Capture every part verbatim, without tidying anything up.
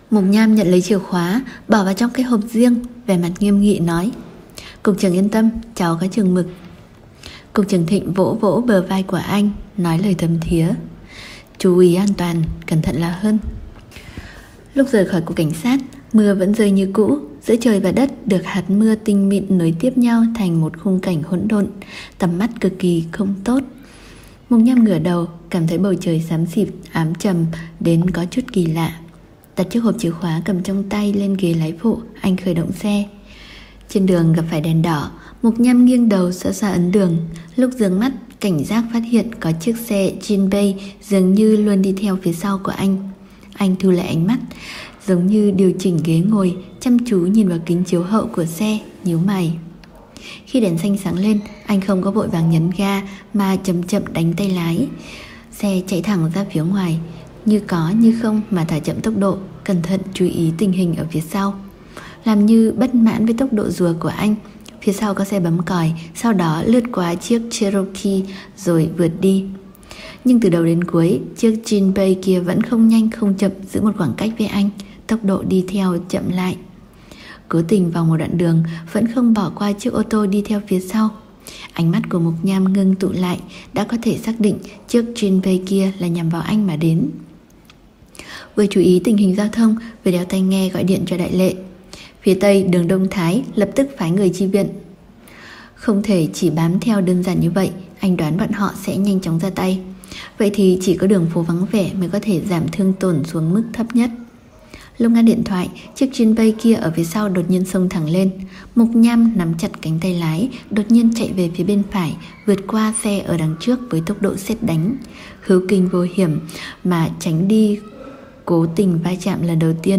Mục Nham nhận lấy chìa khóa, bỏ vào trong cái hộp riêng, vẻ mặt nghiêm nghị nói: Cục trưởng yên tâm, cháu có chừng mực. Cục trưởng Thịnh vỗ vỗ bờ vai của anh, nói lời thấm thía: Chú ý an toàn, cẩn thận là hơn. Lúc rời khỏi cục cảnh sát, mưa vẫn rơi như cũ. Giữa trời và đất được hạt mưa tinh mịn nối tiếp nhau thành một khung cảnh hỗn độn, tầm mắt cực kỳ không tốt. Mục Nham ngửa đầu, cảm thấy bầu trời xám xịt, ám trầm đến có chút kỳ lạ. Đặt chiếc hộp chìa khóa cầm trong tay lên ghế lái phụ, anh khởi động xe. Trên đường gặp phải đèn đỏ, Mục Nham nghiêng đầu xa xa ấn đường. Lúc dường mắt, cảnh giác phát hiện có chiếc xe Jinbei dường như luôn đi theo phía sau của anh. Anh thu lại ánh mắt, giống như điều chỉnh ghế ngồi, chăm chú nhìn vào kính chiếu hậu của xe, nhíu mày. Khi đèn xanh sáng lên, anh không có vội vàng nhấn ga mà chậm chậm đánh tay lái. Xe chạy thẳng ra phía ngoài, như có như không mà thả chậm tốc độ, cẩn thận chú ý tình hình ở phía sau. Làm như bất mãn với tốc độ rùa của anh, phía sau có xe bấm còi, sau đó lướt qua chiếc Cherokee rồi vượt đi. Nhưng từ đầu đến cuối, chiếc Jinbei kia vẫn không nhanh không chậm giữ một khoảng cách với anh, tốc độ đi theo chậm lại. Cố tình vào một đoạn đường vẫn không bỏ qua chiếc ô tô đi theo phía sau. Ánh mắt của Mục Nham ngưng tụ lại, đã có thể xác định chiếc Jinbei kia là nhằm vào anh mà đến. Vừa chú ý tình hình giao thông, vừa đeo tai nghe gọi điện cho Đại Lệ. Phía tây đường Đông Thái lập tức phái người chi viện. Không thể chỉ bám theo đơn giản như vậy, anh đoán bọn họ sẽ nhanh chóng ra tay. Vậy thì chỉ có đường phố vắng vẻ mới có thể giảm thương tổn xuống mức thấp nhất. Lúc ngắt điện thoại, chiếc Jinbei kia ở phía sau đột nhiên xông thẳng lên. Mục Nham nắm chặt cánh tay lái, đột nhiên chạy về phía bên phải, vượt qua xe ở đằng trước với tốc độ sét đánh. Hữu kinh vô hiểm mà tránh đi cố tình va chạm lần đầu tiên.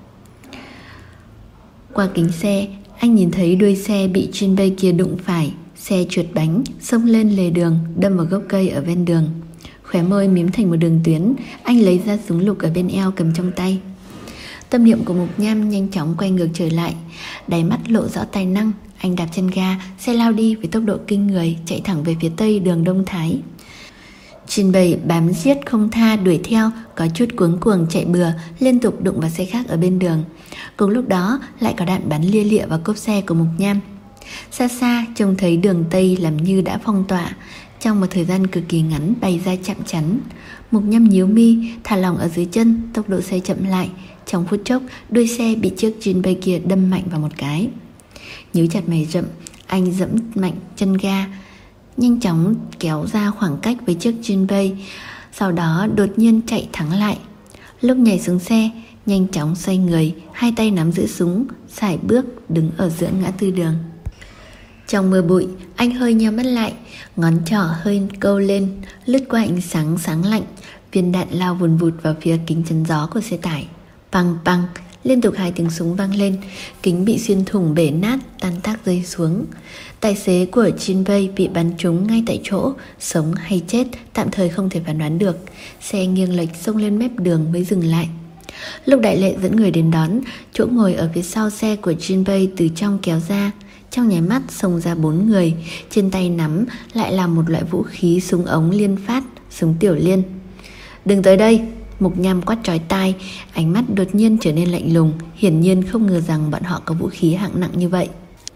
Qua kính xe, anh nhìn thấy đuôi xe bị Jinbei kia đụng phải. Xe trượt bánh, xông lên lề đường, đâm vào gốc cây ở ven đường. Khóe môi mím thành một đường tuyến, anh lấy ra súng lục ở bên eo cầm trong tay. Tâm niệm của Mục Nham nhanh chóng quay ngược trở lại, đáy mắt lộ rõ tài năng. Anh đạp chân ga, xe lao đi với tốc độ kinh người, chạy thẳng về phía tây đường Đông Thái. Jinbei bám giết không tha đuổi theo, có chút cuống cuồng chạy bừa, liên tục đụng vào xe khác ở bên đường. Cùng lúc đó lại có đạn bắn lia lịa vào cốp xe của Mục Nham. Xa xa trông thấy đường Tây làm như đã phong tỏa, trong một thời gian cực kỳ ngắn bay ra chạm chắn. Mục Nham nhíu mi, thả lỏng ở dưới chân, tốc độ xe chậm lại. Trong phút chốc, đuôi xe bị chiếc Jinbei kia đâm mạnh vào một cái. Nhíu chặt mày rậm, anh dẫm mạnh chân ga, nhanh chóng kéo ra khoảng cách với chiếc Jinbei, sau đó đột nhiên chạy thắng lại. Lúc nhảy xuống xe, nhanh chóng xoay người, hai tay nắm giữ súng, sải bước đứng ở giữa ngã tư đường. Trong mưa bụi, anh hơi nheo mắt lại, ngón trỏ hơi câu lên, lướt qua ánh sáng sáng lạnh. Viên đạn lao vùn vụt vào phía kính chắn gió của xe tải. Păng păng, liên tục hai tiếng súng vang lên, kính bị xuyên thủng bể nát, tan tác rơi xuống. Tài xế của Jinbei bị bắn trúng ngay tại chỗ, sống hay chết tạm thời không thể phán đoán được. Xe nghiêng lệch xông lên mép đường mới dừng lại. Lúc Đại Lệ dẫn người đến đón, chỗ ngồi ở phía sau xe của Jinbei từ trong kéo ra. Trong nháy mắt xông ra bốn người, trên tay nắm lại là một loại vũ khí súng ống liên phát, súng tiểu liên. Đừng tới đây! Mục Nham quát chói tai, ánh mắt đột nhiên trở nên lạnh lùng, hiển nhiên không ngờ rằng bọn họ có vũ khí hạng nặng như vậy.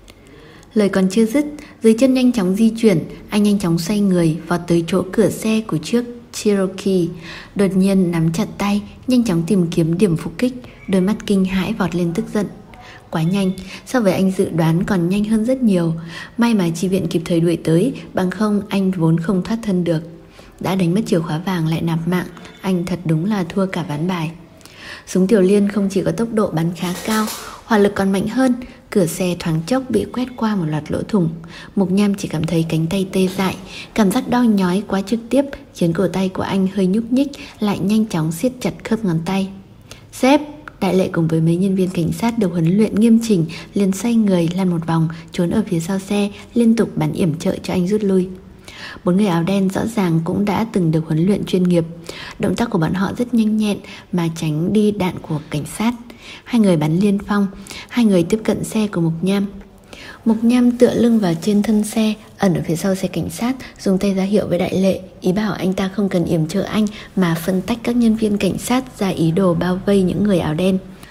Lời còn chưa dứt, dưới chân nhanh chóng di chuyển, anh nhanh chóng xoay người vọt tới chỗ cửa xe của chiếc Cherokee, đột nhiên nắm chặt tay, nhanh chóng tìm kiếm điểm phục kích, đôi mắt kinh hãi vọt lên tức giận. Quá nhanh, so với anh dự đoán còn nhanh hơn rất nhiều. May mà chi viện kịp thời đuổi tới, bằng không anh vốn không thoát thân được. Đã đánh mất chìa khóa vàng lại nạp mạng, anh thật đúng là thua cả ván bài. Súng tiểu liên không chỉ có tốc độ bắn khá cao, hỏa lực còn mạnh hơn. Cửa xe thoáng chốc bị quét qua một loạt lỗ thủng. Mục Nham chỉ cảm thấy cánh tay tê dại, cảm giác đau nhói quá trực tiếp khiến cổ tay của anh hơi nhúc nhích, lại nhanh chóng siết chặt khớp ngón tay. Sếp! Đại Lệ cùng với mấy nhân viên cảnh sát được huấn luyện nghiêm chỉnh liền xoay người lăn một vòng, trốn ở phía sau xe, liên tục bắn yểm trợ cho anh rút lui. Bốn người áo đen rõ ràng cũng đã từng được huấn luyện chuyên nghiệp. Động tác của bọn họ rất nhanh nhẹn mà tránh đi đạn của cảnh sát. Hai người bắn liên phong, hai người tiếp cận xe của Mục Nham. Mục Nham tựa lưng vào trên thân xe, ẩn ở phía sau xe cảnh sát, dùng tay ra hiệu với Đại Lệ, ý bảo anh ta không cần yểm trợ anh mà phân tách các nhân viên cảnh sát ra ý đồ bao vây những người áo đen.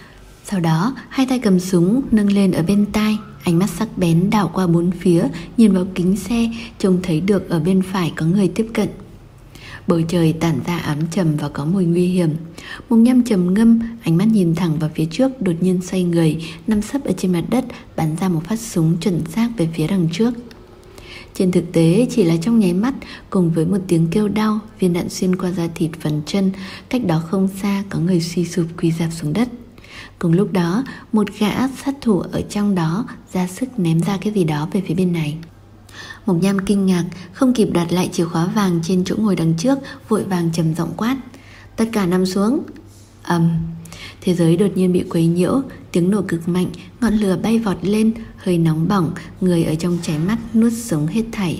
Sau đó, hai tay cầm súng nâng lên ở bên tai, ánh mắt sắc bén đảo qua bốn phía, nhìn vào kính xe, trông thấy được ở bên phải có người tiếp cận. Bầu trời tản ra ám trầm và có mùi nguy hiểm. Mục Nham trầm ngâm, ánh mắt nhìn thẳng vào phía trước, đột nhiên xoay người, nằm sấp ở trên mặt đất, bắn ra một phát súng chuẩn xác về phía đằng trước. Trên thực tế chỉ là trong nháy mắt, cùng với một tiếng kêu đau, viên đạn xuyên qua da thịt phần chân, cách đó không xa có người suy sụp quỳ rạp xuống đất. Cùng lúc đó, một gã sát thủ ở trong đó ra sức ném ra cái gì đó về phía bên này. Mộc Nham kinh ngạc, không kịp đoạt lại chìa khóa vàng trên chỗ ngồi đằng trước, vội vàng trầm giọng quát: tất cả nằm xuống. Ầm, um, thế giới đột nhiên bị quấy nhiễu, tiếng nổ cực mạnh, ngọn lửa bay vọt lên, hơi nóng bỏng, người ở trong cháy mắt nuốt sống hết thảy.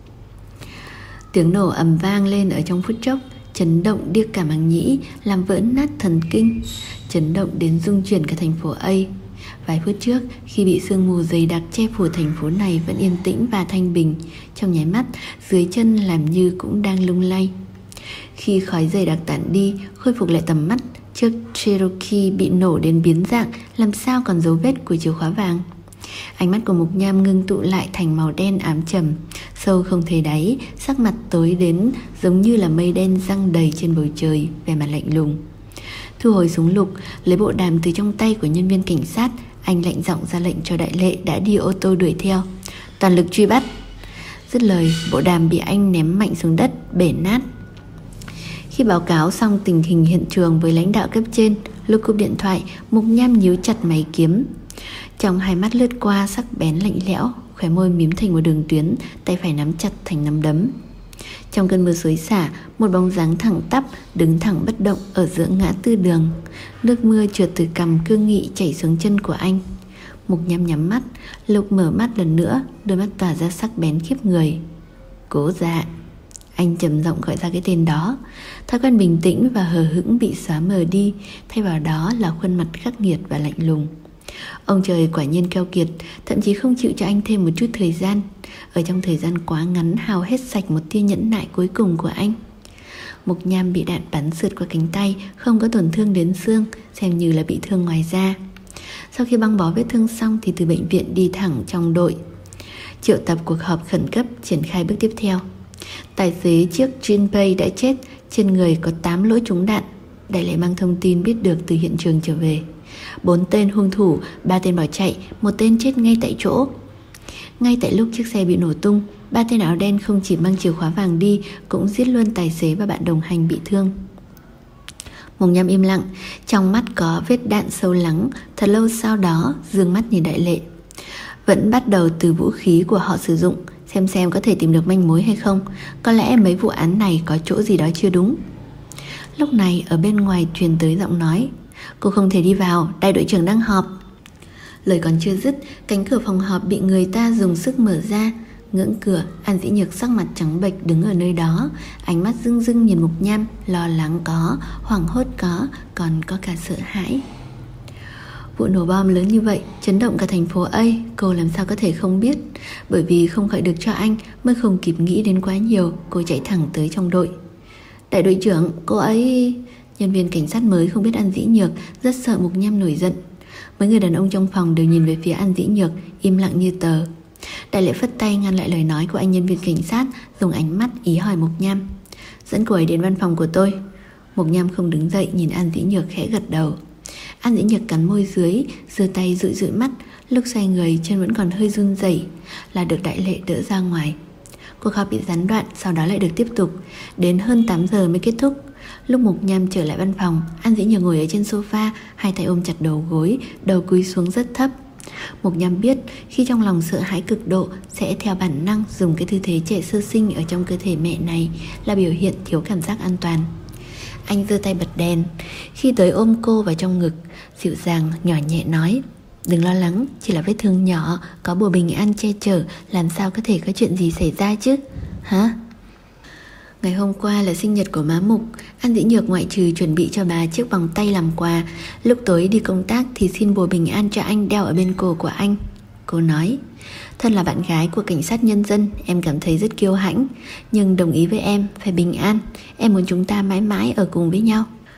Tiếng nổ ầm vang lên ở trong phút chốc, chấn động điếc cả màng nhĩ, làm vỡ nát thần kinh, chấn động đến rung chuyển cả thành phố A. Vài phút trước, khi bị sương mù dày đặc che phủ thành phố này vẫn yên tĩnh và thanh bình, trong nháy mắt, dưới chân làm như cũng đang lung lay. Khi khói dày đặc tản đi, khôi phục lại tầm mắt, chiếc Cherokee bị nổ đến biến dạng, làm sao còn dấu vết của chìa khóa vàng. Ánh mắt của Mộc Nham ngưng tụ lại thành màu đen ám trầm, sâu không thấy đáy, sắc mặt tối đến giống như là mây đen giăng đầy trên bầu trời, vẻ mặt lạnh lùng. Thu hồi súng lục, lấy bộ đàm từ trong tay của nhân viên cảnh sát, anh lạnh giọng ra lệnh cho đại lệ đã đi ô tô đuổi theo. Toàn lực truy bắt. Dứt lời, bộ đàm bị anh ném mạnh xuống đất, bể nát. Khi báo cáo xong tình hình hiện trường với lãnh đạo cấp trên, lúc cúp điện thoại, Mộc Nham nhíu chặt máy kiếm. Trong hai mắt lướt qua sắc bén lạnh lẽo, khóe môi mím thành một đường tuyến, tay phải nắm chặt thành nắm đấm. Trong cơn mưa xối xả, một bóng dáng thẳng tắp đứng thẳng bất động ở giữa ngã tư đường. Nước mưa trượt từ cằm cương nghị chảy xuống chân của anh. Mộc Nham nhắm mắt, Lục mở mắt lần nữa, đôi mắt tỏa ra sắc bén khiếp người. Cố Dạ. Anh trầm giọng gọi ra cái tên đó. Thói quen bình tĩnh và hờ hững bị xóa mờ đi, thay vào đó là khuôn mặt khắc nghiệt và lạnh lùng. Ông trời quả nhiên keo kiệt, thậm chí không chịu cho anh thêm một chút thời gian. Ở trong thời gian quá ngắn hao hết sạch một tia nhẫn nại cuối cùng của anh. Mộc Nham bị đạn bắn sượt qua cánh tay, không có tổn thương đến xương, xem như là bị thương ngoài da. Sau khi băng bó vết thương xong thì từ bệnh viện đi thẳng trong đội, triệu tập cuộc họp khẩn cấp triển khai bước tiếp theo. Tài xế chiếc Jinpei đã chết, trên người có tám lỗ trúng đạn. Đại lệ mang thông tin biết được từ hiện trường trở về. Bốn tên hung thủ, ba tên bỏ chạy, một tên chết ngay tại chỗ. Ngay tại lúc chiếc xe bị nổ tung, ba tên áo đen không chỉ mang chìa khóa vàng đi, cũng giết luôn tài xế và bạn đồng hành bị thương. Mộc Nham im lặng, trong mắt có vết đạn sâu lắng. Thật lâu sau đó dương mắt nhìn đại lệ. Vẫn bắt đầu từ vũ khí của họ sử dụng, xem xem có thể tìm được manh mối hay không. Có lẽ mấy vụ án này có chỗ gì đó chưa đúng. Lúc này ở bên ngoài truyền tới giọng nói: cô không thể đi vào, đại đội trưởng đang họp. Lời còn chưa dứt, cánh cửa phòng họp bị người ta dùng sức mở ra. Ngưỡng cửa, An Dĩ Nhược sắc mặt trắng bệch đứng ở nơi đó, ánh mắt rưng rưng nhìn Mộc Nham, lo lắng có, hoảng hốt có, còn có cả sợ hãi. Vụ nổ bom lớn như vậy, chấn động cả thành phố A, cô làm sao có thể không biết. Bởi vì không khỏi được cho anh, mới không kịp nghĩ đến quá nhiều, cô chạy thẳng tới trong đội. Đại đội trưởng, cô ấy... Nhân viên cảnh sát mới không biết An Dĩ Nhược, rất sợ Mộc Nham nổi giận. Mấy người đàn ông trong phòng đều nhìn về phía An Dĩ Nhược, im lặng như tờ. Đại lệ phất tay ngăn lại lời nói của anh nhân viên cảnh sát, dùng ánh mắt ý hỏi Mộc Nham: dẫn cô ấy đến văn phòng của tôi. Mộc Nham không đứng dậy, nhìn An Dĩ Nhược khẽ gật đầu. An Dĩ Nhược cắn môi dưới, giơ tay dụi dụi mắt, lúc xoay người chân vẫn còn hơi run rẩy, là được đại lệ đỡ ra ngoài. Cuộc họp bị gián đoạn, sau đó lại được tiếp tục, đến hơn tám giờ mới kết thúc. Lúc Mộc Nham trở lại văn phòng, An Dĩ Nhược ngồi ở trên sofa, hai tay ôm chặt đầu gối, đầu cúi xuống rất thấp. Mộc Nham biết khi trong lòng sợ hãi cực độ sẽ theo bản năng dùng cái tư thế trẻ sơ sinh ở trong cơ thể mẹ này là biểu hiện thiếu cảm giác an toàn. Anh giơ tay bật đèn, khi tới ôm cô vào trong ngực, dịu dàng nhỏ nhẹ nói: đừng lo lắng, chỉ là vết thương nhỏ, có bùa bình an che chở, làm sao có thể có chuyện gì xảy ra chứ. Hả? Ngày hôm qua là sinh nhật của má Mục, An Dĩ Nhược ngoại trừ chuẩn bị cho bà chiếc vòng tay làm quà, lúc tối đi công tác thì xin bùa bình an cho anh đeo ở bên cổ của anh. Cô nói: thân là bạn gái của cảnh sát nhân dân, em cảm thấy rất kiêu hãnh, nhưng đồng ý với em, phải bình an, em muốn chúng ta mãi mãi ở cùng với nhau.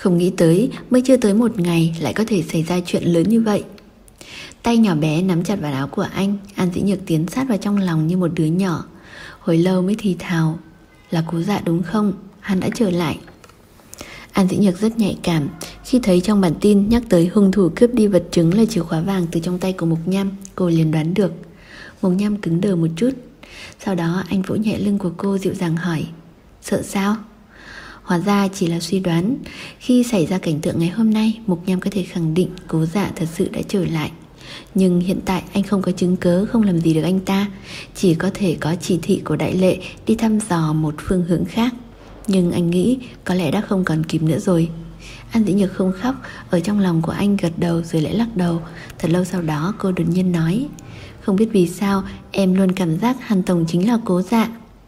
Không nghĩ tới mới chưa tới một ngày lại có thể xảy ra chuyện lớn như vậy. Tay nhỏ bé nắm chặt vào áo của anh, An Dĩ Nhược tiến sát vào trong lòng như một đứa nhỏ. Hồi lâu mới thì thào: "Là Cố Dạ đúng không? Hắn đã trở lại." An Dĩ Nhược rất nhạy cảm. Khi thấy trong bản tin nhắc tới hung thủ cướp đi vật chứng là chìa khóa vàng từ trong tay của Mục Nham, cô liền đoán được. Mục Nham cứng đờ một chút. Sau đó anh vỗ nhẹ lưng của cô dịu dàng hỏi: "Sợ sao?" Hóa ra chỉ là suy đoán. Khi xảy ra cảnh tượng ngày hôm nay, Mục Nham có thể khẳng định Cố Dạ thật sự đã trở lại. Nhưng hiện tại anh không có chứng cớ, không làm gì được anh ta. Chỉ có thể có chỉ thị của Đại Lệ đi thăm dò một phương hướng khác. Nhưng anh nghĩ có lẽ đã không còn kịp nữa rồi. An Dĩ Nhược không khóc. Ở trong lòng của anh gật đầu rồi lại lắc đầu. Thật lâu sau đó cô đột nhiên nói: "Không biết vì sao em luôn cảm giác Hàn Tổng chính là Cố Dạ."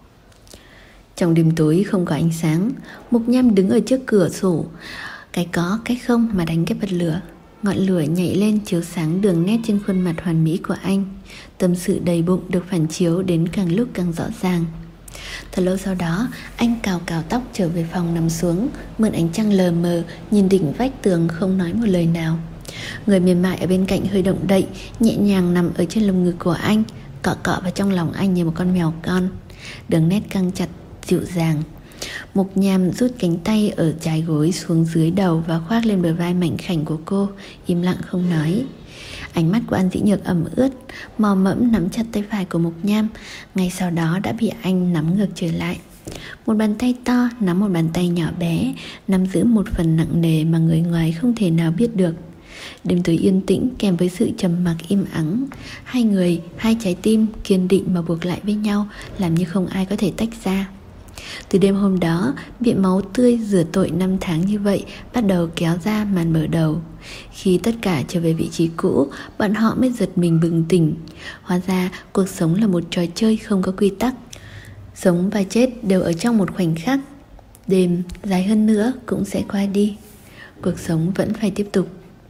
Trong đêm tối không có ánh sáng, Mục Nham đứng ở trước cửa sổ, cái có cái không mà đánh cái bật lửa. Ngọn lửa nhảy lên chiếu sáng đường nét trên khuôn mặt hoàn mỹ của anh. Tâm sự đầy bụng được phản chiếu đến càng lúc càng rõ ràng. Thật lâu sau đó, anh cào cào tóc trở về phòng nằm xuống, mượn ánh trăng lờ mờ, nhìn đỉnh vách tường không nói một lời nào. Người mềm mại ở bên cạnh hơi động đậy, nhẹ nhàng nằm ở trên lồng ngực của anh, cọ cọ vào trong lòng anh như một con mèo con. Đường nét căng chặt, dịu dàng. Mục Nham rút cánh tay ở trái gối xuống dưới đầu và khoác lên bờ vai mảnh khảnh của cô, im lặng không nói. Ánh mắt của An Dĩ Nhược ẩm ướt, mò mẫm nắm chặt tay phải của Mục Nham, ngay sau đó đã bị anh nắm ngược trở lại. Một bàn tay to nắm một bàn tay nhỏ bé, nắm giữ một phần nặng nề mà người ngoài không thể nào biết được. Đêm tối yên tĩnh kèm với sự trầm mặc im ắng. Hai người, hai trái tim kiên định mà buộc lại với nhau, làm như không ai có thể tách ra. Từ đêm hôm đó, bị máu tươi rửa tội năm tháng như vậy bắt đầu kéo ra màn mở đầu. Khi tất cả trở về vị trí cũ, bọn họ mới giật mình bừng tỉnh. Hóa ra cuộc sống là một trò chơi không có quy tắc. Sống và chết đều ở trong một khoảnh khắc. Đêm dài hơn nữa cũng sẽ qua đi. Cuộc sống vẫn phải tiếp tục.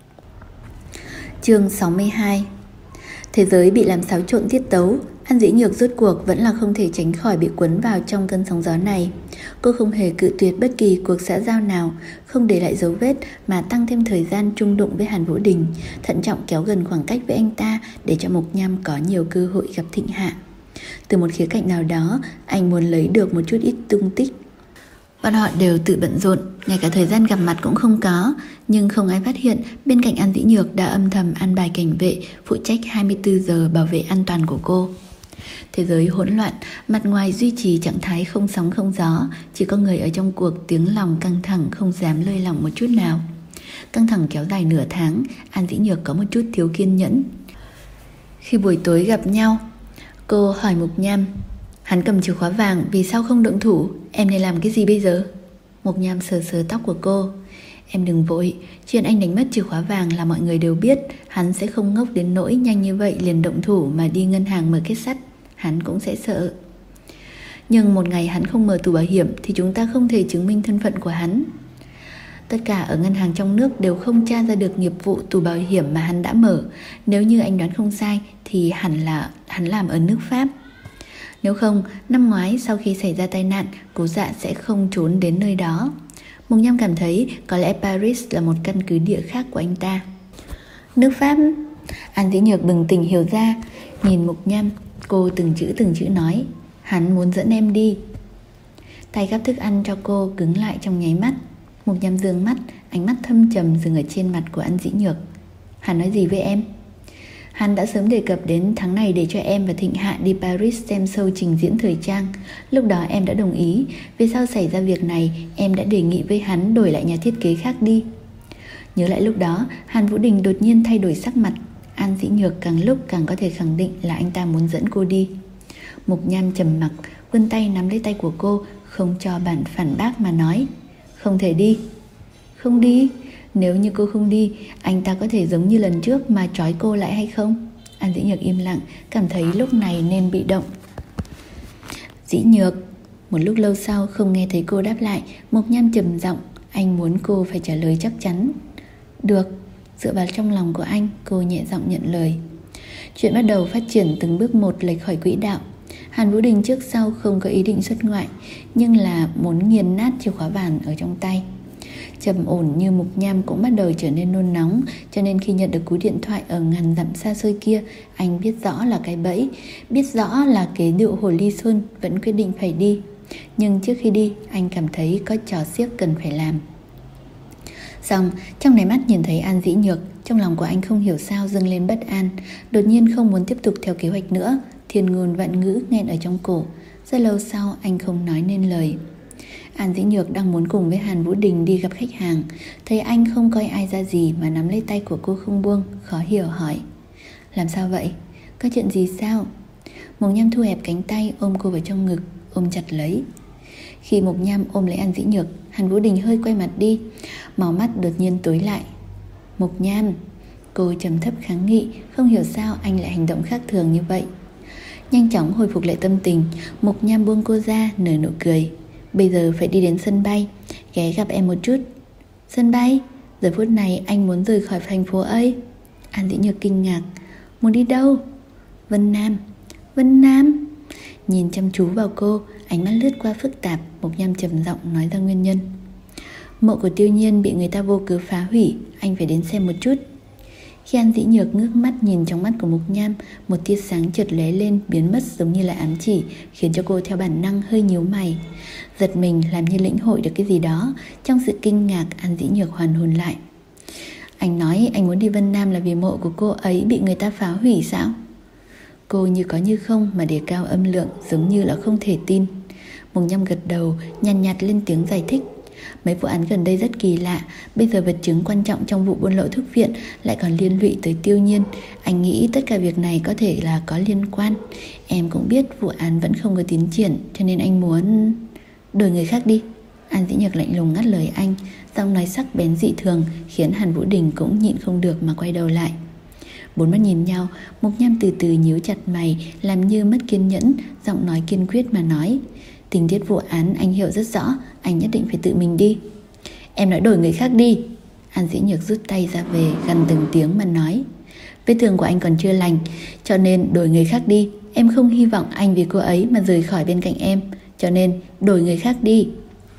Chương sáu mươi hai. Thế giới bị làm xáo trộn tiết tấu. An Dĩ Nhược rốt cuộc vẫn là không thể tránh khỏi bị cuốn vào trong cơn sóng gió này. Cô không hề cự tuyệt bất kỳ cuộc xã giao nào, không để lại dấu vết mà tăng thêm thời gian chung đụng với Hàn Vũ Đình, thận trọng kéo gần khoảng cách với anh ta để cho Mục Nham có nhiều cơ hội gặp Thịnh Hạ. Từ một khía cạnh nào đó, anh muốn lấy được một chút ít tung tích. Bọn họ đều tự bận rộn, ngay cả thời gian gặp mặt cũng không có. Nhưng không ai phát hiện bên cạnh An Dĩ Nhược đã âm thầm an bài cảnh vệ phụ trách hai mươi tư giờ bảo vệ an toàn của cô. Thế giới hỗn loạn, mặt ngoài duy trì trạng thái không sóng không gió. Chỉ có người ở trong cuộc tiếng lòng căng thẳng, không dám lơi lỏng một chút nào. Căng thẳng kéo dài nửa tháng, An Dĩ Nhược có một chút thiếu kiên nhẫn. Khi buổi tối gặp nhau, cô hỏi Mục Nham: "Hắn cầm chìa khóa vàng, vì sao không động thủ? Em nên làm cái gì bây giờ?" Mục Nham sờ sờ tóc của cô: "Em đừng vội, chuyện anh đánh mất chìa khóa vàng là mọi người đều biết. Hắn sẽ không ngốc đến nỗi nhanh như vậy liền động thủ mà đi ngân hàng mở kết sắt. Hắn cũng sẽ sợ. Nhưng một ngày hắn không mở tủ bảo hiểm thì chúng ta không thể chứng minh thân phận của hắn. Tất cả ở ngân hàng trong nước đều không tra ra được nghiệp vụ tủ bảo hiểm mà hắn đã mở. Nếu như anh đoán không sai thì hẳn là hắn làm ở nước Pháp. Nếu không, năm ngoái sau khi xảy ra tai nạn, Cố Dạ sẽ không trốn đến nơi đó." Mục Nham cảm thấy có lẽ Paris là một căn cứ địa khác của anh ta. Nước Pháp? An Dĩ Nhược bừng tỉnh hiểu ra, nhìn Mục Nham, cô từng chữ từng chữ nói: "Hắn muốn dẫn em đi." Tay gắp thức ăn cho cô cứng lại trong nháy mắt. Mục Nham dương mắt, ánh mắt thâm trầm dừng ở trên mặt của An Dĩ Nhược. "Hắn nói gì với em?" "Hắn đã sớm đề cập đến tháng này để cho em và Thịnh Hạ đi Paris xem show trình diễn thời trang. Lúc đó em đã đồng ý. Vì sao xảy ra việc này, em đã đề nghị với hắn đổi lại nhà thiết kế khác đi." Nhớ lại lúc đó, Hàn Vũ Đình đột nhiên thay đổi sắc mặt. An Dĩ Nhược càng lúc càng có thể khẳng định là anh ta muốn dẫn cô đi. Mục Nham trầm mặc, vươn tay nắm lấy tay của cô, không cho bản phản bác mà nói: "Không thể đi." "Không đi? Nếu như cô không đi, anh ta có thể giống như lần trước mà trói cô lại hay không?" An Dĩ Nhược im lặng, cảm thấy lúc này nên bị động. "Dĩ Nhược." Một lúc lâu sau không nghe thấy cô đáp lại, Mục Nham trầm giọng, anh muốn cô phải trả lời chắc chắn. "Được." Dựa vào trong lòng của anh, cô nhẹ giọng nhận lời. Chuyện bắt đầu phát triển từng bước một lệch khỏi quỹ đạo. Hàn Vũ Đình trước sau không có ý định xuất ngoại, nhưng là muốn nghiền nát chìa khóa vàng ở trong tay. Trầm ổn như Mục Nham cũng bắt đầu trở nên nôn nóng, cho nên khi nhận được cú điện thoại ở ngàn dặm xa xôi kia, anh biết rõ là cái bẫy, biết rõ là kế điệu hồ ly xuân, vẫn quyết định phải đi. Nhưng trước khi đi, anh cảm thấy có trò xiếc cần phải làm. Xong, trong nháy mắt nhìn thấy An Dĩ Nhược, trong lòng của anh không hiểu sao dâng lên bất an, đột nhiên không muốn tiếp tục theo kế hoạch nữa, thiên ngôn vạn ngữ nghẹn ở trong cổ. Rất lâu sau anh không nói nên lời. An Dĩ Nhược đang muốn cùng với Hàn Vũ Đình đi gặp khách hàng, thấy anh không coi ai ra gì mà nắm lấy tay của cô không buông, khó hiểu hỏi: làm sao vậy? Có chuyện gì sao? Mộc Nham thu hẹp cánh tay ôm cô vào trong ngực, ôm chặt lấy. Khi Mộc Nham ôm lấy An Dĩ Nhược, Hàn Vũ Đình hơi quay mặt đi, màu mắt đột nhiên tối lại. Mộc Nham, cô trầm thấp kháng nghị, không hiểu sao anh lại hành động khác thường như vậy. Nhanh chóng hồi phục lại tâm tình, Mộc Nham buông cô ra, nở nụ cười. Bây giờ phải đi đến sân bay, ghé gặp em một chút. Sân bay? Giờ phút này anh muốn rời khỏi thành phố ấy. An Dĩ Nhược kinh ngạc. Muốn đi đâu? Vân Nam. Vân Nam? Nhìn chăm chú vào cô, ánh mắt lướt qua phức tạp, Mộc Nham trầm giọng nói ra nguyên nhân. Mộ của Tiêu Nhiên bị người ta vô cớ phá hủy, anh phải đến xem một chút. Khi An Dĩ Nhược ngước mắt nhìn trong mắt của Mộc Nham, một tia sáng chợt lóe lên biến mất giống như là ám chỉ, khiến cho cô theo bản năng hơi nhíu mày. Giật mình làm như lĩnh hội được cái gì đó. Trong sự kinh ngạc, An Dĩ Nhược hoàn hồn lại. Anh nói anh muốn đi Vân Nam là vì mộ của cô ấy bị người ta phá hủy sao? Cô như có như không mà đề cao âm lượng, giống như là không thể tin. Mộc Nham gật đầu, nhàn nhạt, nhạt lên tiếng giải thích. Mấy vụ án gần đây rất kỳ lạ, bây giờ vật chứng quan trọng trong vụ buôn lậu thuốc viện lại còn liên lụy tới Tiêu Nhiên. Anh nghĩ tất cả việc này có thể là có liên quan. Em cũng biết vụ án vẫn không có tiến triển, cho nên anh muốn... Đổi người khác đi. An Dĩ Nhược lạnh lùng ngắt lời anh, giọng nói sắc bén dị thường, khiến Hàn Vũ Đình cũng nhịn không được mà quay đầu lại. Bốn mắt nhìn nhau, Mộc Nham từ từ nhíu chặt mày, làm như mất kiên nhẫn, giọng nói kiên quyết mà nói. Tình tiết vụ án anh hiểu rất rõ, anh nhất định phải tự mình đi. Em nói đổi người khác đi. An Dĩ Nhược rút tay ra về, gằn từng tiếng mà nói. Vết thương của anh còn chưa lành, cho nên đổi người khác đi. Em không hy vọng anh vì cô ấy mà rời khỏi bên cạnh em, cho nên đổi người khác đi.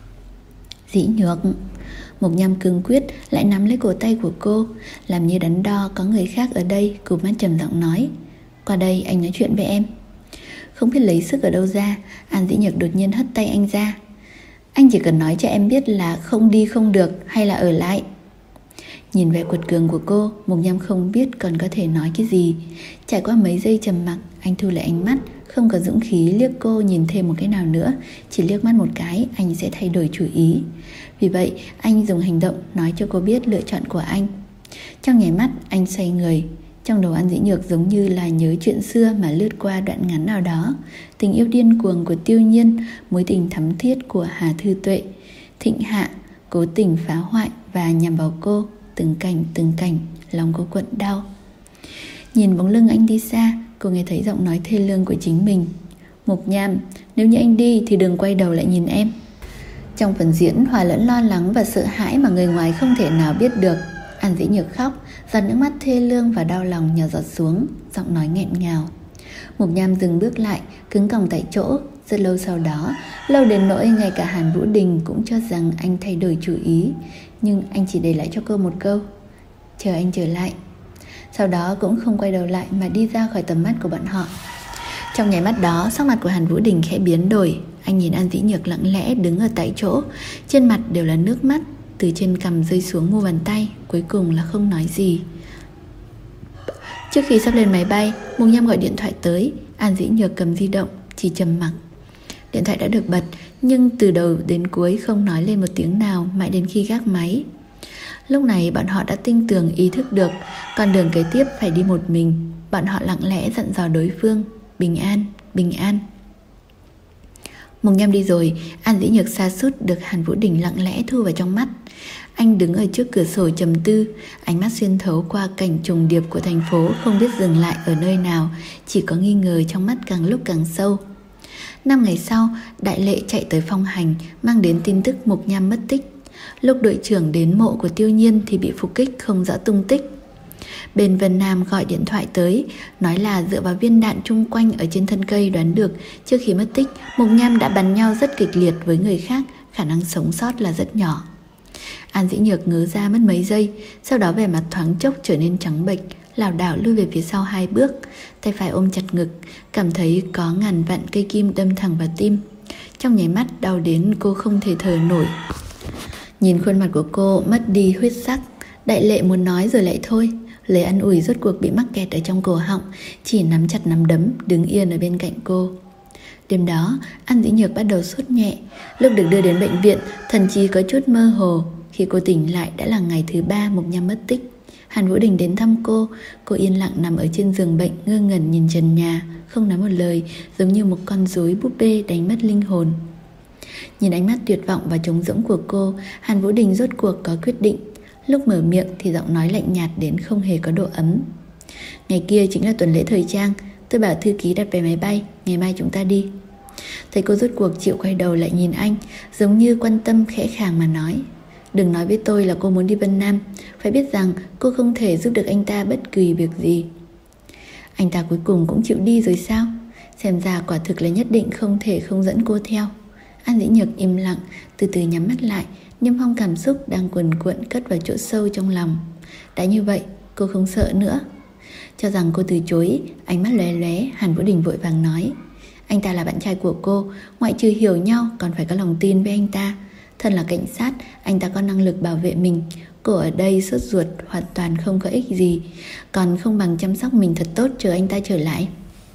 Dĩ Nhược. Mộc Nham cương quyết lại nắm lấy cổ tay của cô, làm như đắn đo có người khác ở đây, cụp mắt trầm giọng nói. Qua đây anh nói chuyện với em. Không biết lấy sức ở đâu ra, An Dĩ Nhược đột nhiên hất tay anh ra. Anh chỉ cần nói cho em biết là không đi không được hay là ở lại. Nhìn vẻ quật cường của cô, Mộc Nham không biết còn có thể nói cái gì. Trải qua mấy giây trầm mặc, anh thu lại ánh mắt, không có dũng khí liếc cô nhìn thêm một cái nào nữa. Chỉ liếc mắt một cái, anh sẽ thay đổi chủ ý. Vì vậy, anh dùng hành động nói cho cô biết lựa chọn của anh. Trong nháy mắt, anh xoay người. Trong đầu An Dĩ Nhược giống như là nhớ chuyện xưa mà lướt qua đoạn ngắn nào đó. Tình yêu điên cuồng của Tiêu Nhiên, mối tình thắm thiết của Hà Thư Tuệ, Thịnh Hạ, cố tình phá hoại và nhằm vào cô. Từng cảnh, từng cảnh, lòng cô quặn đau. Nhìn bóng lưng anh đi xa, cô nghe thấy giọng nói thê lương của chính mình. Mộc Nham, nếu như anh đi thì đừng quay đầu lại nhìn em. Trong phần diễn hòa lẫn lo lắng và sợ hãi mà người ngoài không thể nào biết được. An Dĩ Nhược khóc, giọt nước mắt thê lương và đau lòng nhỏ giọt xuống, giọng nói nghẹn ngào. Mộc Nham dừng bước lại, cứng còng tại chỗ. Rất lâu sau đó, lâu đến nỗi ngay cả Hàn Vũ Đình cũng cho rằng anh thay đổi chủ ý. Nhưng anh chỉ để lại cho cô một câu: chờ anh trở lại. Sau đó cũng không quay đầu lại mà đi ra khỏi tầm mắt của bọn họ. Trong nháy mắt đó, sắc mặt của Hàn Vũ Đình khẽ biến đổi. Anh nhìn An Dĩ Nhược lặng lẽ đứng ở tại chỗ, trên mặt đều là nước mắt, từ trên cằm rơi xuống mu bàn tay, cuối cùng là không nói gì. Trước khi sắp lên máy bay, Mộc Nham gọi điện thoại tới. An Dĩ Nhược cầm di động, chỉ trầm mặc. Điện thoại đã được bật, nhưng từ đầu đến cuối không nói lên một tiếng nào, mãi đến khi gác máy. Lúc này bọn họ đã tinh tường ý thức được con đường kế tiếp phải đi một mình. Bọn họ lặng lẽ dặn dò đối phương: bình an, bình an. Mộc Nham đi rồi, An Dĩ Nhược sa sút được Hàn Vũ Đình lặng lẽ thu vào trong mắt. Anh đứng ở trước cửa sổ trầm tư, ánh mắt xuyên thấu qua cảnh trùng điệp của thành phố, không biết dừng lại ở nơi nào, chỉ có nghi ngờ trong mắt càng lúc càng sâu. Năm ngày sau, Đại Lệ chạy tới Phong Hành, mang đến tin tức Mộc Nham mất tích. Lúc đội trưởng đến mộ của Tiêu Nhiên thì bị phục kích không rõ tung tích. Bên Vân Nam gọi điện thoại tới, nói là dựa vào viên đạn chung quanh ở trên thân cây đoán được trước khi mất tích, Mộc Nham đã bắn nhau rất kịch liệt với người khác, khả năng sống sót là rất nhỏ. An Dĩ Nhược ngớ ra mất mấy giây, sau đó vẻ mặt thoáng chốc trở nên trắng bệch, lảo đảo lui về phía sau hai bước, tay phải ôm chặt ngực, cảm thấy có ngàn vạn cây kim đâm thẳng vào tim. Trong nháy mắt đau đến cô không thể thở nổi. Nhìn khuôn mặt của cô mất đi huyết sắc, đại lệ muốn nói rồi lại thôi. Lời an ủi rốt cuộc bị mắc kẹt ở trong cổ họng, chỉ nắm chặt nắm đấm, đứng yên ở bên cạnh cô. Đêm đó, An Dĩ Nhược bắt đầu sốt nhẹ. Lúc được đưa đến bệnh viện, thần trí có chút mơ hồ. Khi cô tỉnh lại đã là ngày thứ ba Mộc Nham mất tích. Hàn Vũ Đình đến thăm cô. Cô yên lặng nằm ở trên giường bệnh, ngơ ngẩn nhìn trần nhà, không nói một lời, giống như một con rối búp bê đánh mất linh hồn. Nhìn ánh mắt tuyệt vọng và trống rỗng của cô, Hàn Vũ Đình rốt cuộc có quyết định. Lúc mở miệng thì giọng nói lạnh nhạt đến không hề có độ ấm. Ngày kia chính là tuần lễ thời trang, tôi bảo thư ký đặt vé máy bay, ngày mai chúng ta đi. Thấy cô rốt cuộc chịu quay đầu lại nhìn anh, giống như quan tâm khẽ khàng mà nói: đừng nói với tôi là cô muốn đi Vân Nam, phải biết rằng cô không thể giúp được anh ta bất kỳ việc gì. Anh ta cuối cùng cũng chịu đi rồi sao? Xem ra quả thực là nhất định không thể không dẫn cô theo. An Dĩ Nhược im lặng, từ từ nhắm mắt lại, niêm phong cảm xúc đang cuồn cuộn cất vào chỗ sâu trong lòng. Đã như vậy, cô không sợ nữa. Cho rằng cô từ chối, ánh mắt lóe lóe, Hàn Vũ Đình vội vàng nói: anh ta là bạn trai của cô, ngoại trừ hiểu nhau còn phải có lòng tin với anh ta. Thân là cảnh sát, anh ta có năng lực bảo vệ mình. Cô ở đây sốt ruột hoàn toàn không có ích gì, còn không bằng chăm sóc mình thật tốt chờ anh ta trở lại.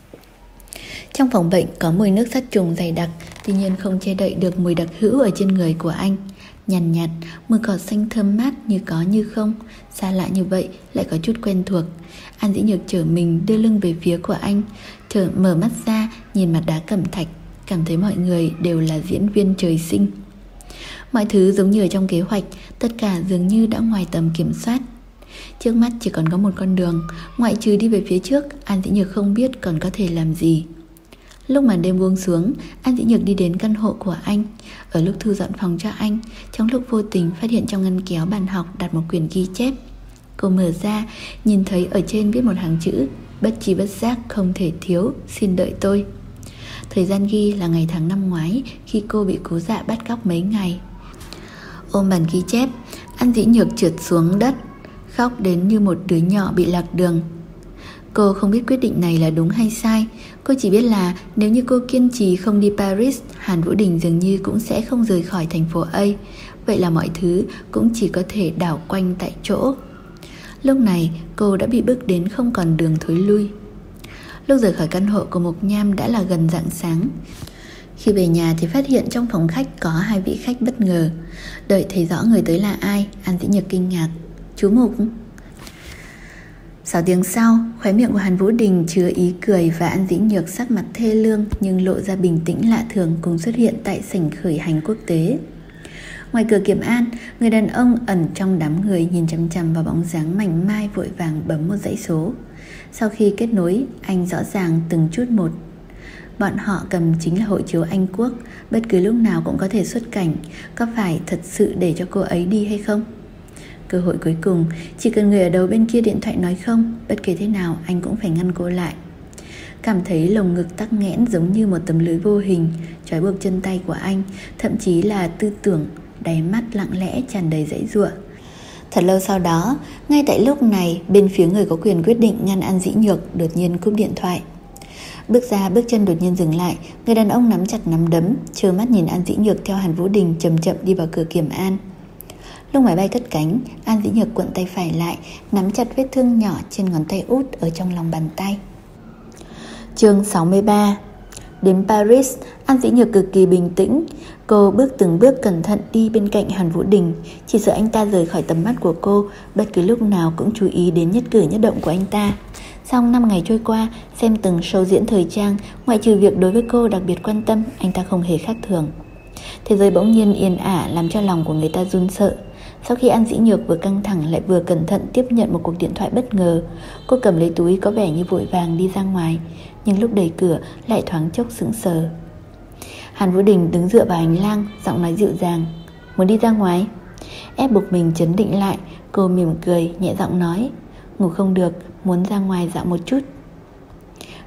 Trong phòng bệnh có mùi nước sát trùng dày đặc, tuy nhiên không che đậy được mùi đặc hữu ở trên người của anh. Nhàn nhạt, nhạt, mùi cỏ xanh thơm mát như có như không, xa lạ như vậy lại có chút quen thuộc. An Dĩ Nhược trở mình đưa lưng về phía của anh, trở mở mắt ra nhìn mặt đá cẩm thạch, cảm thấy mọi người đều là diễn viên trời sinh. Mọi thứ giống như ở trong kế hoạch, tất cả dường như đã ngoài tầm kiểm soát. Trước mắt chỉ còn có một con đường, ngoại trừ đi về phía trước, An Dĩ Nhược không biết còn có thể làm gì. Lúc màn đêm buông xuống, An Dĩ Nhược đi đến căn hộ của anh. Ở lúc thu dọn phòng cho anh, trong lúc vô tình phát hiện trong ngăn kéo bàn học đặt một quyển ghi chép. Cô mở ra, nhìn thấy ở trên viết một hàng chữ: bất chi bất giác không thể thiếu, xin đợi tôi. Thời gian ghi là ngày tháng năm ngoái, khi cô bị cố dạ bắt cóc mấy ngày. Ôm bản ghi chép, An Dĩ Nhược trượt xuống đất, khóc đến như một đứa nhỏ bị lạc đường. Cô không biết quyết định này là đúng hay sai. Cô chỉ biết là nếu như cô kiên trì không đi Paris, Hàn Vũ Đình dường như cũng sẽ không rời khỏi thành phố A. Vậy là mọi thứ cũng chỉ có thể đảo quanh tại chỗ. Lúc này cô đã bị bước đến không còn đường thối lui. Lúc rời khỏi căn hộ của Mộc Nham đã là gần rạng sáng. Khi về nhà thì phát hiện trong phòng khách có hai vị khách bất ngờ. Đợi thấy rõ người tới là ai, An Dĩ Nhược kinh ngạc: chú Mục. Sáu tiếng sau, khóe miệng của Hàn Vũ Đình chứa ý cười và An Dĩ Nhược sắc mặt thê lương nhưng lộ ra bình tĩnh lạ thường cùng xuất hiện tại sảnh khởi hành quốc tế. Ngoài cửa kiểm an, người đàn ông ẩn trong đám người nhìn chằm chằm vào bóng dáng mảnh mai vội vàng bấm một dãy số. Sau khi kết nối, anh rõ ràng từng chút một. Bọn họ cầm chính là hộ chiếu Anh Quốc, bất cứ lúc nào cũng có thể xuất cảnh. Có phải thật sự để cho cô ấy đi hay không? Cơ hội cuối cùng, chỉ cần người ở đầu bên kia điện thoại nói không, bất kể thế nào anh cũng phải ngăn cô lại. Cảm thấy lồng ngực tắc nghẽn giống như một tấm lưới vô hình trói buộc chân tay của anh, thậm chí là tư tưởng, đáy mắt lặng lẽ tràn đầy dãy giụa. Thật lâu sau đó, ngay tại lúc này, bên phía người có quyền quyết định ngăn An Dĩ Nhược đột nhiên cúp điện thoại. Bước ra, bước chân đột nhiên dừng lại, người đàn ông nắm chặt nắm đấm, trơ mắt nhìn An Dĩ Nhược theo Hàn Vũ Đình chậm chậm đi vào cửa kiểm an. Lúc máy bay cất cánh, An Dĩ Nhược cuộn tay phải lại, nắm chặt vết thương nhỏ trên ngón tay út ở trong lòng bàn tay. Chương sáu mươi ba. Đến Paris, An Dĩ Nhược cực kỳ bình tĩnh. Cô bước từng bước cẩn thận đi bên cạnh Hàn Vũ Đình, chỉ sợ anh ta rời khỏi tầm mắt của cô, bất cứ lúc nào cũng chú ý đến nhất cử nhất động của anh ta. Sau năm ngày trôi qua, xem từng show diễn thời trang, ngoại trừ việc đối với cô đặc biệt quan tâm, anh ta không hề khác thường. Thế giới bỗng nhiên yên ả làm cho lòng của người ta run sợ. Sau khi An Dĩ Nhược vừa căng thẳng lại vừa cẩn thận tiếp nhận một cuộc điện thoại bất ngờ, cô cầm lấy túi có vẻ như vội vàng đi ra ngoài, nhưng lúc đẩy cửa lại thoáng chốc sững sờ. Hàn Vũ Đình đứng dựa vào hành lang, giọng nói dịu dàng: muốn đi ra ngoài? Ép buộc mình trấn định lại, cô mỉm cười nhẹ giọng nói: ngủ không được, muốn ra ngoài dạo một chút.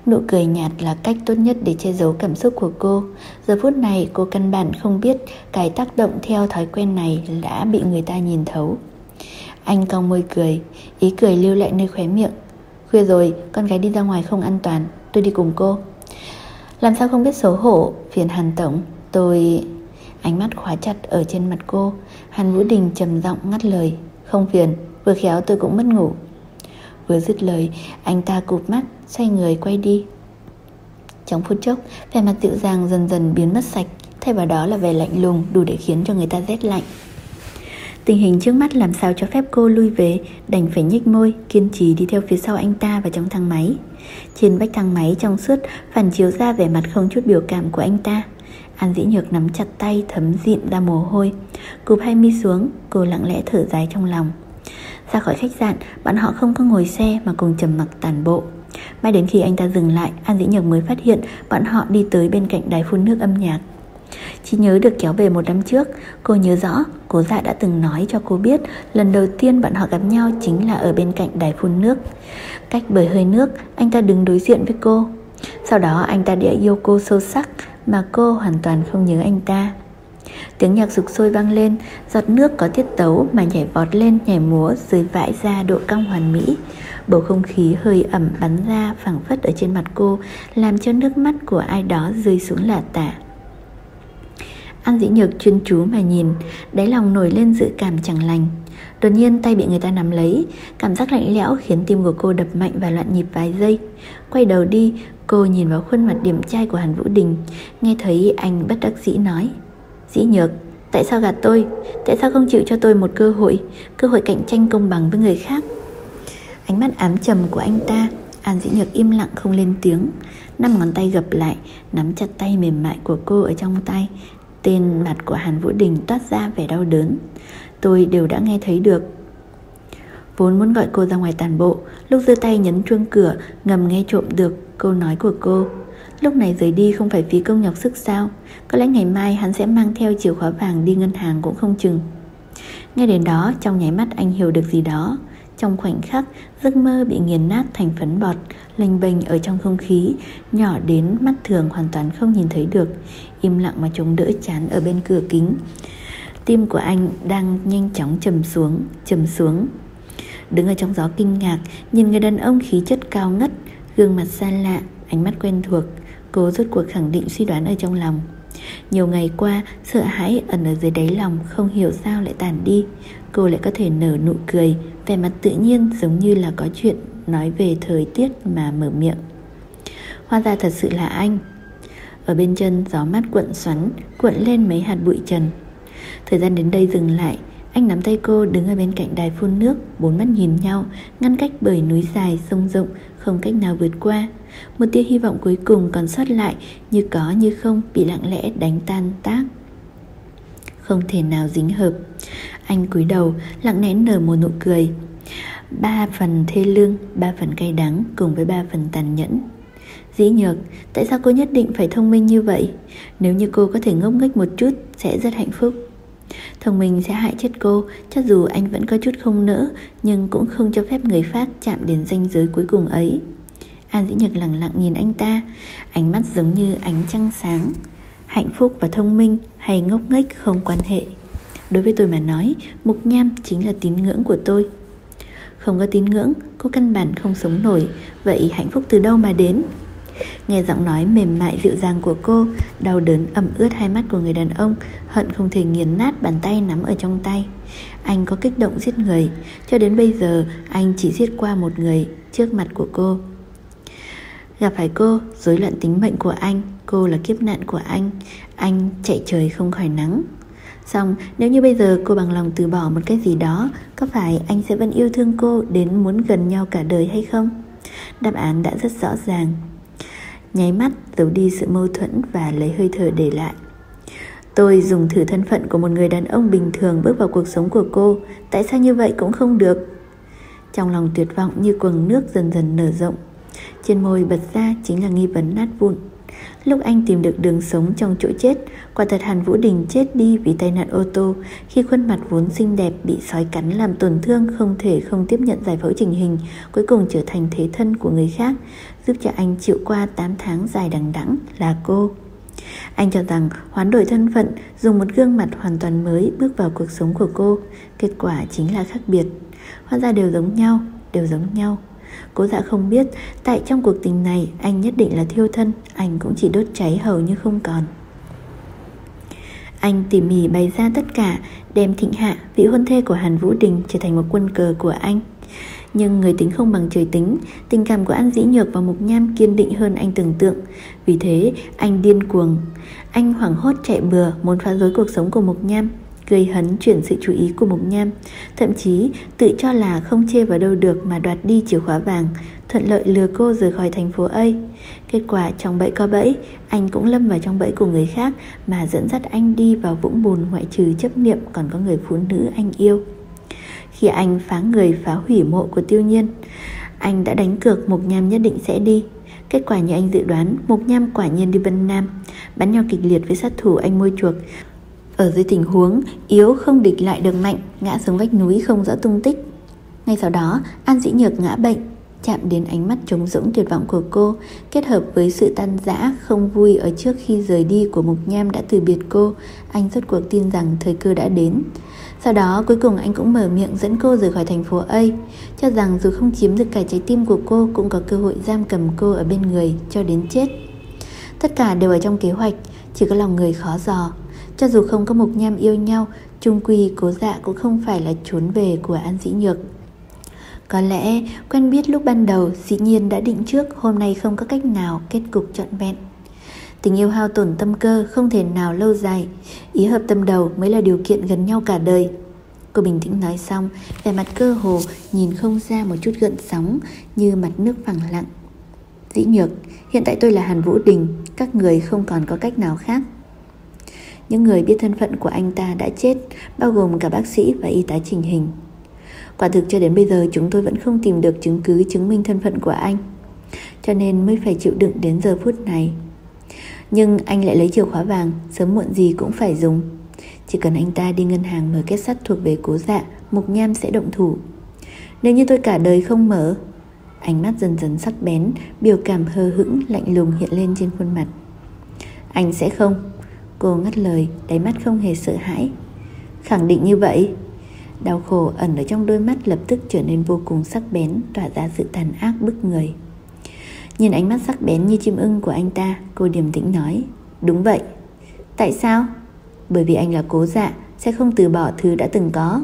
Nụ cười nhạt là cách tốt nhất để che giấu cảm xúc của cô. Giờ phút này cô căn bản không biết cái tác động theo thói quen này đã bị người ta nhìn thấu. Anh cong môi cười, ý cười lưu lại nơi khóe miệng. Khuya rồi, con gái đi ra ngoài không an toàn, tôi đi cùng cô. Làm sao không biết xấu hổ, phiền Hàn tổng. Tôi... Ánh mắt khóa chặt ở trên mặt cô. Hàn Vũ Đình trầm giọng ngắt lời. Không phiền, vừa khéo tôi cũng mất ngủ. Vừa dứt lời, anh ta cụp mắt, xoay người quay đi. Trong phút chốc, vẻ mặt dịu dàng dần dần biến mất sạch, thay vào đó là vẻ lạnh lùng đủ để khiến cho người ta rét lạnh. Tình hình trước mắt làm sao cho phép cô lui về, đành phải nhếch môi, kiên trì đi theo phía sau anh ta vào trong thang máy. Trên vách thang máy trong suốt phản chiếu ra vẻ mặt không chút biểu cảm của anh ta. An Dĩ Nhược nắm chặt tay thấm dịn ra mồ hôi, cụp hai mi xuống, cô lặng lẽ thở dài trong lòng. Ra khỏi khách sạn, bọn họ không có ngồi xe mà cùng trầm mặc tản bộ. Mãi đến khi anh ta dừng lại, An Dĩ Nhược mới phát hiện bọn họ đi tới bên cạnh đài phun nước âm nhạc. Chỉ nhớ được kéo về một năm trước, cô nhớ rõ Cố Dạ đã từng nói cho cô biết lần đầu tiên bọn họ gặp nhau chính là ở bên cạnh đài phun nước. Cách bời hơi nước, anh ta đứng đối diện với cô. Sau đó anh ta đã yêu cô sâu sắc mà cô hoàn toàn không nhớ anh ta. Tiếng nhạc sục sôi vang lên, giọt nước có tiết tấu mà nhảy vọt lên nhảy múa dưới vãi ra độ cong hoàn mỹ. Bầu không khí hơi ẩm bắn ra phảng phất ở trên mặt cô, làm cho nước mắt của ai đó rơi xuống lả tả. An Dĩ Nhược chuyên chú mà nhìn, đáy lòng nổi lên dự cảm chẳng lành. Đột nhiên tay bị người ta nắm lấy, cảm giác lạnh lẽo khiến tim của cô đập mạnh và loạn nhịp vài giây. Quay đầu đi, cô nhìn vào khuôn mặt điềm trai của Hàn Vũ Đình, nghe thấy anh bất đắc dĩ nói. Dĩ Nhược, tại sao gạt tôi? Tại sao không chịu cho tôi một cơ hội, cơ hội cạnh tranh công bằng với người khác? Ánh mắt ám trầm của anh ta. An Dĩ Nhược im lặng không lên tiếng. Năm ngón tay gập lại, nắm chặt tay mềm mại của cô ở trong tay. Tên mặt của Hàn Vũ Đình toát ra vẻ đau đớn. Tôi đều đã nghe thấy được. Vốn muốn gọi cô ra ngoài tản bộ, lúc giơ tay nhấn chuông cửa, ngầm nghe trộm được câu nói của cô. Lúc này rời đi không phải phí công nhọc sức sao? Có lẽ ngày mai hắn sẽ mang theo chìa khóa vàng đi ngân hàng cũng không chừng. Nghe đến đó, trong nháy mắt anh hiểu được gì đó. Trong khoảnh khắc, giấc mơ bị nghiền nát thành phấn bọt, lênh bênh ở trong không khí, nhỏ đến mắt thường hoàn toàn không nhìn thấy được, im lặng mà chống đỡ chán ở bên cửa kính. Tim của anh đang nhanh chóng trầm xuống, trầm xuống. Đứng ở trong gió kinh ngạc, nhìn người đàn ông khí chất cao ngất, gương mặt xa lạ, ánh mắt quen thuộc, cô rốt cuộc khẳng định suy đoán ở trong lòng. Nhiều ngày qua, sợ hãi ẩn ở dưới đáy lòng không hiểu sao lại tàn đi. Cô lại có thể nở nụ cười, vẻ mặt tự nhiên giống như là có chuyện nói về thời tiết mà mở miệng. Hóa ra thật sự là anh. Ở bên chân gió mát cuộn xoắn, cuộn lên mấy hạt bụi trần. Thời gian đến đây dừng lại. Anh nắm tay cô đứng ở bên cạnh đài phun nước, bốn mắt nhìn nhau, ngăn cách bởi núi dài sông rộng, không cách nào vượt qua. Một tia hy vọng cuối cùng còn sót lại, như có như không bị lặng lẽ đánh tan tác. Không thể nào dính hợp. Anh cúi đầu, lặng lẽ nở một nụ cười. Ba phần thê lương, ba phần cay đắng cùng với ba phần tàn nhẫn. Dĩ Nhược, tại sao cô nhất định phải thông minh như vậy? Nếu như cô có thể ngốc nghếch một chút, sẽ rất hạnh phúc. Thông minh sẽ hại chết cô, cho dù anh vẫn có chút không nỡ, nhưng cũng không cho phép người khác chạm đến ranh giới cuối cùng ấy. An Dĩ Nhược lặng lặng nhìn anh ta, ánh mắt giống như ánh trăng sáng. Hạnh phúc và thông minh hay ngốc nghếch không quan hệ. Đối với tôi mà nói, mục nham chính là tín ngưỡng của tôi. Không có tín ngưỡng, cô căn bản không sống nổi. Vậy hạnh phúc từ đâu mà đến? Nghe giọng nói mềm mại dịu dàng của cô, đau đớn ẩm ướt hai mắt của người đàn ông, hận không thể nghiền nát bàn tay nắm ở trong tay. Anh có kích động giết người. Cho đến bây giờ anh chỉ giết qua một người, trước mặt của cô. Gặp phải cô, rối loạn tính mệnh của anh. Cô là kiếp nạn của anh. Anh chạy trời không khỏi nắng. Xong, nếu như bây giờ cô bằng lòng từ bỏ một cái gì đó, có phải anh sẽ vẫn yêu thương cô đến muốn gần nhau cả đời hay không? Đáp án đã rất rõ ràng. Nháy mắt giấu đi sự mâu thuẫn và lấy hơi thở để lại. Tôi dùng thử thân phận của một người đàn ông bình thường bước vào cuộc sống của cô. Tại sao như vậy cũng không được? Trong lòng tuyệt vọng như quầng nước dần dần nở rộng. Trên môi bật ra chính là nghi vấn nát vụn. Lúc anh tìm được đường sống trong chỗ chết, quả thật Hàn Vũ Đình chết đi vì tai nạn ô tô, khi khuôn mặt vốn xinh đẹp bị sói cắn làm tổn thương, không thể không tiếp nhận giải phẫu chỉnh hình, cuối cùng trở thành thế thân của người khác, giúp cho anh chịu qua tám tháng dài đằng đẵng là cô. Anh cho rằng hoán đổi thân phận, dùng một gương mặt hoàn toàn mới bước vào cuộc sống của cô. Kết quả chính là khác biệt. Hóa ra đều giống nhau, đều giống nhau. Cố Dạ không biết, tại trong cuộc tình này anh nhất định là thiêu thân, anh cũng chỉ đốt cháy hầu như không còn. Anh tỉ mỉ bày ra tất cả, đem Thịnh Hạ, vị hôn thê của Hàn Vũ Đình, trở thành một quân cờ của anh. Nhưng người tính không bằng trời tính, tình cảm của An Dĩ Nhược và Mục Nham kiên định hơn anh tưởng tượng. Vì thế anh điên cuồng. Anh hoảng hốt chạy bừa, muốn phá rối cuộc sống của Mục Nham, gây hấn chuyển sự chú ý của Mục Nham, thậm chí tự cho là không chê vào đâu được mà đoạt đi chìa khóa vàng, thuận lợi lừa cô rời khỏi thành phố A. Kết quả trong bẫy có bẫy, anh cũng lâm vào trong bẫy của người khác mà dẫn dắt anh đi vào vũng bùn. Ngoại trừ chấp niệm còn có người phụ nữ anh yêu. Khi anh phá người phá hủy mộ của Tiêu Nhiên, anh đã đánh cược Mục Nham nhất định sẽ đi. Kết quả như anh dự đoán, Mục Nham quả nhiên đi Vân Nam, bắn nhau kịch liệt với sát thủ anh mua chuộc. Ở dưới tình huống yếu không địch lại được mạnh, ngã xuống vách núi không rõ tung tích. Ngay sau đó An Dĩ Nhược ngã bệnh, chạm đến ánh mắt trống rỗng tuyệt vọng của cô, kết hợp với sự tan rã không vui ở trước khi rời đi của Mục Nham đã từ biệt cô, anh rốt cuộc tin rằng thời cơ đã đến. Sau đó cuối cùng anh cũng mở miệng dẫn cô rời khỏi thành phố A, cho rằng dù không chiếm được cả trái tim của cô cũng có cơ hội giam cầm cô ở bên người cho đến chết. Tất cả đều ở trong kế hoạch, chỉ có lòng người khó dò. Cho dù không có Mục Nham yêu nhau, chung quy Cố Dạ cũng không phải là trốn về của An Dĩ Nhược. Có lẽ quen biết lúc ban đầu dĩ nhiên đã định trước hôm nay không có cách nào kết cục trọn vẹn. Tình yêu hao tổn tâm cơ không thể nào lâu dài, ý hợp tâm đầu mới là điều kiện gần nhau cả đời. Cô bình tĩnh nói xong, vẻ mặt cơ hồ nhìn không ra một chút gợn sóng, như mặt nước phẳng lặng. Dĩ Nhược, hiện tại tôi là Hàn Vũ Đình, các người không còn có cách nào khác. Những người biết thân phận của anh ta đã chết, bao gồm cả bác sĩ và y tá chỉnh hình. Quả thực cho đến bây giờ chúng tôi vẫn không tìm được chứng cứ chứng minh thân phận của anh, cho nên mới phải chịu đựng đến giờ phút này. Nhưng anh lại lấy chìa khóa vàng, sớm muộn gì cũng phải dùng. Chỉ cần anh ta đi ngân hàng mở kết sắt thuộc về Cố Dạ, Mục Nham sẽ động thủ. Nếu như tôi cả đời không mở. Ánh mắt dần dần sắc bén, biểu cảm hờ hững lạnh lùng hiện lên trên khuôn mặt. Anh sẽ không. Cô ngắt lời, đáy mắt không hề sợ hãi. Khẳng định như vậy. Đau khổ ẩn ở trong đôi mắt lập tức trở nên vô cùng sắc bén, tỏa ra sự tàn ác bức người. Nhìn ánh mắt sắc bén như chim ưng của anh ta, cô điềm tĩnh nói, đúng vậy. Tại sao? Bởi vì anh là Cố Dạ, sẽ không từ bỏ thứ đã từng có.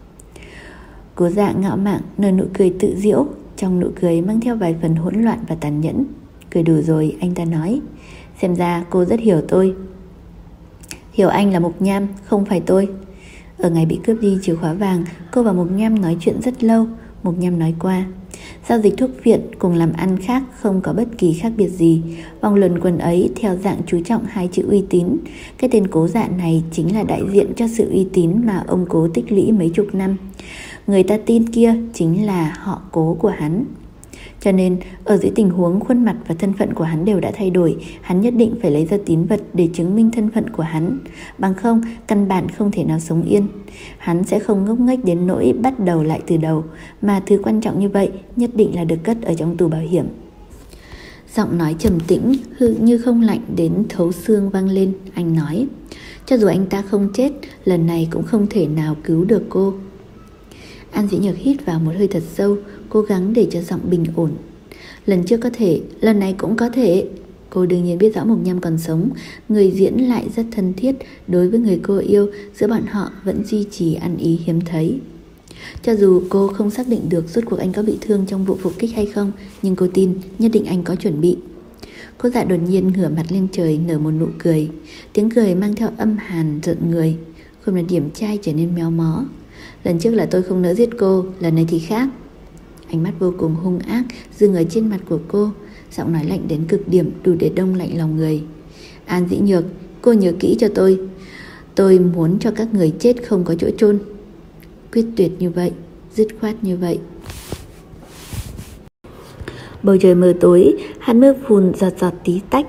Cố Dạ ngạo mạn nở nụ cười tự giễu, trong nụ cười mang theo vài phần hỗn loạn và tàn nhẫn. Cười đủ rồi, anh ta nói, xem ra cô rất hiểu tôi. Hiểu anh là Mục Nham, không phải tôi. Ở ngày bị cướp đi chìa khóa vàng, cô và Mục Nham nói chuyện rất lâu. Mục Nham nói qua, giao dịch thuốc viện cùng làm ăn khác không có bất kỳ khác biệt gì. Vòng luẩn quẩn ấy theo dạng chú trọng hai chữ uy tín. Cái tên Cố Dạ này chính là đại diện cho sự uy tín mà ông Cố tích lũy mấy chục năm. Người ta tin kia chính là họ Cố của hắn. Cho nên ở dưới tình huống khuôn mặt và thân phận của hắn đều đã thay đổi, hắn nhất định phải lấy ra tín vật để chứng minh thân phận của hắn. Bằng không căn bản không thể nào sống yên. Hắn sẽ không ngốc nghếch đến nỗi bắt đầu lại từ đầu, mà thứ quan trọng như vậy nhất định là được cất ở trong tủ bảo hiểm. Giọng nói trầm tĩnh hư như không lạnh đến thấu xương vang lên. Anh nói, cho dù anh ta không chết, lần này cũng không thể nào cứu được cô. An Dĩ Nhược hít vào một hơi thật sâu, cố gắng để cho giọng bình ổn. Lần trước có thể, lần này cũng có thể. Cô đương nhiên biết rõ Mục Nham còn sống, người diễn lại rất thân thiết đối với người cô yêu, giữa bọn họ vẫn duy trì ăn ý hiếm thấy. Cho dù cô không xác định được rốt cuộc anh có bị thương trong vụ phục kích hay không, nhưng cô tin nhất định anh có chuẩn bị. Cố Dạ đột nhiên ngửa mặt lên trời nở một nụ cười, tiếng cười mang theo âm hàn rợn người, khuôn mặt điển trai trở nên méo mó. Lần trước là tôi không nỡ giết cô, lần này thì khác. Ánh mắt vô cùng hung ác dừng ở trên mặt của cô, giọng nói lạnh đến cực điểm, đủ để đông lạnh lòng người. An Dĩ Nhược, cô nhớ kỹ cho tôi. Tôi muốn cho các người chết không có chỗ chôn. Quyết tuyệt như vậy, dứt khoát như vậy. Bầu trời mờ tối, hạt mưa phùn giọt giọt tí tách.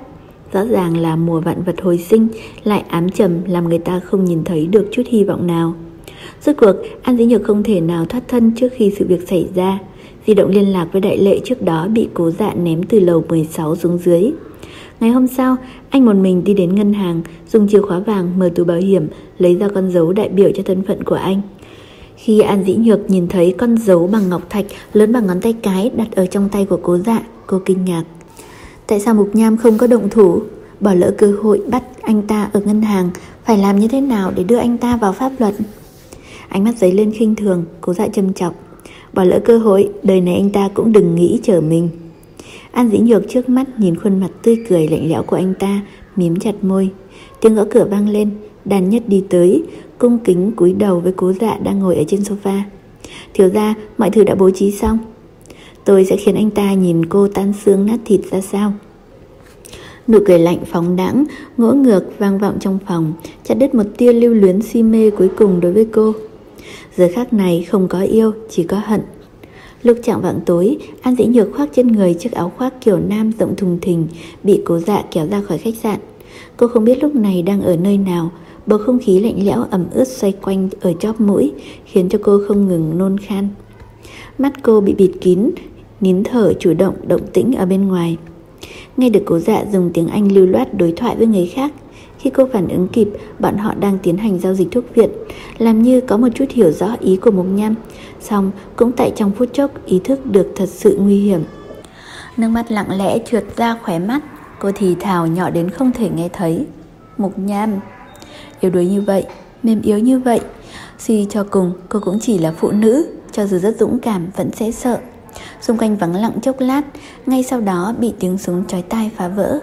Rõ ràng là mùa vạn vật hồi sinh, lại ám trầm làm người ta không nhìn thấy được chút hy vọng nào. Rốt cuộc, An Dĩ Nhược không thể nào thoát thân trước khi sự việc xảy ra. Di động liên lạc với Đại Lệ trước đó bị Cố Dạ ném từ lầu mười sáu xuống dưới. Ngày hôm sau, anh một mình đi đến ngân hàng, dùng chìa khóa vàng mở tủ bảo hiểm, lấy ra con dấu đại biểu cho thân phận của anh. Khi An Dĩ Nhược nhìn thấy con dấu bằng ngọc thạch lớn bằng ngón tay cái đặt ở trong tay của Cố Dạ, cô kinh ngạc. Tại sao Mục Nham không có động thủ, bỏ lỡ cơ hội bắt anh ta ở ngân hàng, phải làm như thế nào để đưa anh ta vào pháp luật? Ánh mắt giấy lên khinh thường, Cố Dạ châm chọc. Bỏ lỡ cơ hội, đời này anh ta cũng đừng nghĩ trở mình. An Dĩ Nhược trước mắt nhìn khuôn mặt tươi cười lạnh lẽo của anh ta, mím chặt môi. Tiếng gõ cửa vang lên, Đàn Nhất đi tới, cung kính cúi đầu với Cố Dạ đang ngồi ở trên sofa. Thiếu gia, mọi thứ đã bố trí xong. Tôi sẽ khiến anh ta nhìn cô tan xương nát thịt ra sao. Nụ cười lạnh phóng đãng, ngỗ ngược vang vọng trong phòng, chặt đứt một tia lưu luyến si mê cuối cùng đối với cô. Giờ khắc này không có yêu, chỉ có hận. Lúc chạng vạng tối, An Dĩ Nhược khoác trên người chiếc áo khoác kiểu nam rộng thùng thình, bị Cố Dạ kéo ra khỏi khách sạn. Cô không biết lúc này đang ở nơi nào, bầu không khí lạnh lẽo ẩm ướt xoay quanh ở chóp mũi, khiến cho cô không ngừng nôn khan. Mắt cô bị bịt kín, nín thở chủ động động tĩnh ở bên ngoài. Nghe được Cố Dạ dùng tiếng Anh lưu loát đối thoại với người khác. Khi cô phản ứng kịp, bọn họ đang tiến hành giao dịch thuốc viện, làm như có một chút hiểu rõ ý của Mục Nham. Xong cũng tại trong phút chốc ý thức được thật sự nguy hiểm. Nước mắt lặng lẽ trượt ra khóe mắt, cô thì thào nhỏ đến không thể nghe thấy. Mục Nham, yếu đuối như vậy, mềm yếu như vậy, suy cho cùng cô cũng chỉ là phụ nữ, cho dù rất dũng cảm vẫn sẽ sợ. Xung quanh vắng lặng chốc lát, ngay sau đó bị tiếng súng chói tai phá vỡ.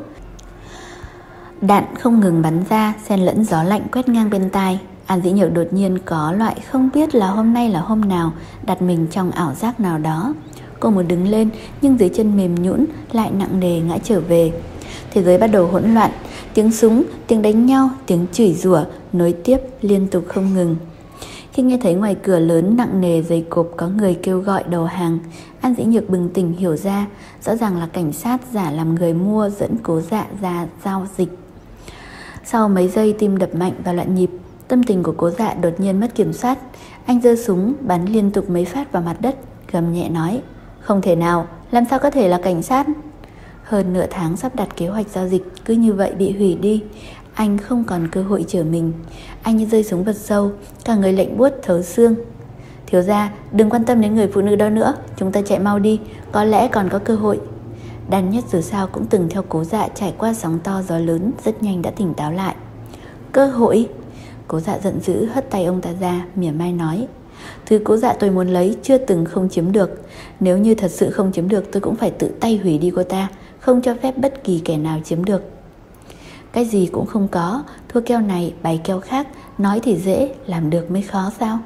Đạn không ngừng bắn ra, xen lẫn gió lạnh quét ngang bên tai. An Dĩ Nhược đột nhiên có loại không biết là hôm nay là hôm nào, đặt mình trong ảo giác nào đó. Cô muốn đứng lên, nhưng dưới chân mềm nhũn lại nặng nề ngã trở về. Thế giới bắt đầu hỗn loạn, tiếng súng, tiếng đánh nhau, tiếng chửi rủa nối tiếp liên tục không ngừng. Khi nghe thấy ngoài cửa lớn nặng nề dày cộp có người kêu gọi đầu hàng, An Dĩ Nhược bừng tỉnh hiểu ra, rõ ràng là cảnh sát giả làm người mua dẫn Cố Dạ ra giao dịch. Sau mấy giây tim đập mạnh và loạn nhịp, tâm tình của Cố Dạ đột nhiên mất kiểm soát. Anh giơ súng bắn liên tục mấy phát vào mặt đất, gầm nhẹ nói: Không thể nào, làm sao có thể là cảnh sát? Hơn nửa tháng sắp đặt kế hoạch giao dịch cứ như vậy bị hủy đi. Anh không còn cơ hội trở mình. Anh như rơi xuống vực sâu, cả người lạnh buốt thấu xương. Thiếu gia, đừng quan tâm đến người phụ nữ đó nữa, chúng ta chạy mau đi, có lẽ còn có cơ hội. Đàn Nhất dù sao cũng từng theo Cố Dạ trải qua sóng to gió lớn, rất nhanh đã tỉnh táo lại. Cơ hội? Cố Dạ giận dữ hất tay ông ta ra, mỉa mai nói: Thứ Cố Dạ tôi muốn lấy chưa từng không chiếm được. Nếu như thật sự không chiếm được, tôi cũng phải tự tay hủy đi cô ta, không cho phép bất kỳ kẻ nào chiếm được. Cái gì cũng không có, thua keo này bày keo khác, nói thì dễ, làm được mới khó sao?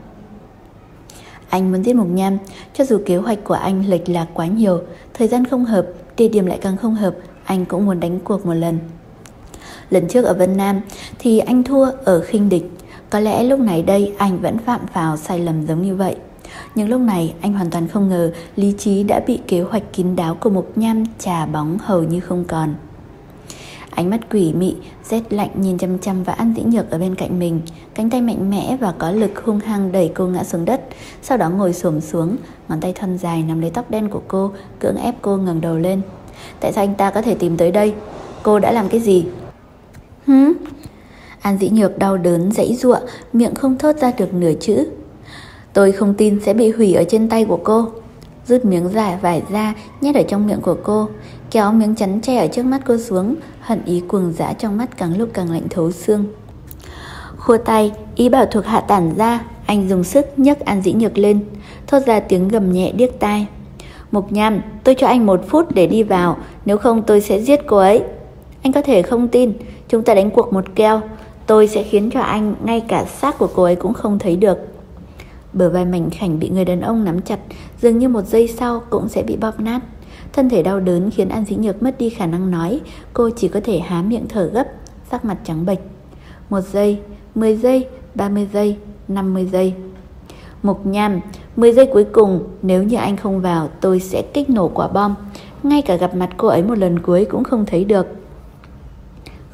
Anh muốn giết Mục Nham, cho dù kế hoạch của anh lệch lạc quá nhiều, thời gian không hợp, địa điểm lại càng không hợp, anh cũng muốn đánh cuộc một lần. Lần trước ở Vân Nam thì anh thua ở khinh địch, có lẽ lúc này đây anh vẫn phạm vào sai lầm giống như vậy. Nhưng lúc này anh hoàn toàn không ngờ lý trí đã bị kế hoạch kín đáo của Mục Nham trà bóng hầu như không còn. Ánh mắt quỷ mị, rét lạnh nhìn chăm chăm vào An Dĩ Nhược ở bên cạnh mình, cánh tay mạnh mẽ và có lực hung hăng đẩy cô ngã xuống đất, sau đó ngồi xổm xuống, ngón tay thon dài nắm lấy tóc đen của cô, cưỡng ép cô ngẩng đầu lên. Tại sao anh ta có thể tìm tới đây? Cô đã làm cái gì? Hứ? An Dĩ Nhược đau đớn giãy giụa, miệng không thốt ra được nửa chữ. Tôi không tin sẽ bị hủy ở trên tay của cô. Rút miếng dài vải ra nhét ở trong miệng của cô, kéo miếng chắn tre ở trước mắt cô xuống, hận ý cuồng dã trong mắt càng lúc càng lạnh thấu xương. Khua tay, ý bảo thuộc hạ tản ra, anh dùng sức nhấc An Dĩ Nhược lên, thốt ra tiếng gầm nhẹ điếc tai. Mục Nham, tôi cho anh một phút để đi vào, nếu không tôi sẽ giết cô ấy. Anh có thể không tin, chúng ta đánh cuộc một keo, tôi sẽ khiến cho anh ngay cả xác của cô ấy cũng không thấy được. Bờ vai mảnh khảnh bị người đàn ông nắm chặt, dường như một giây sau cũng sẽ bị bóp nát. Thân thể đau đớn khiến An Dĩ Nhược mất đi khả năng nói, cô chỉ có thể há miệng thở gấp, sắc mặt trắng bệch. Một giây, mười giây, ba mươi giây, năm mươi giây. Mục Nham, mười giây cuối cùng, nếu như anh không vào, tôi sẽ kích nổ quả bom. Ngay cả gặp mặt cô ấy một lần cuối cũng không thấy được.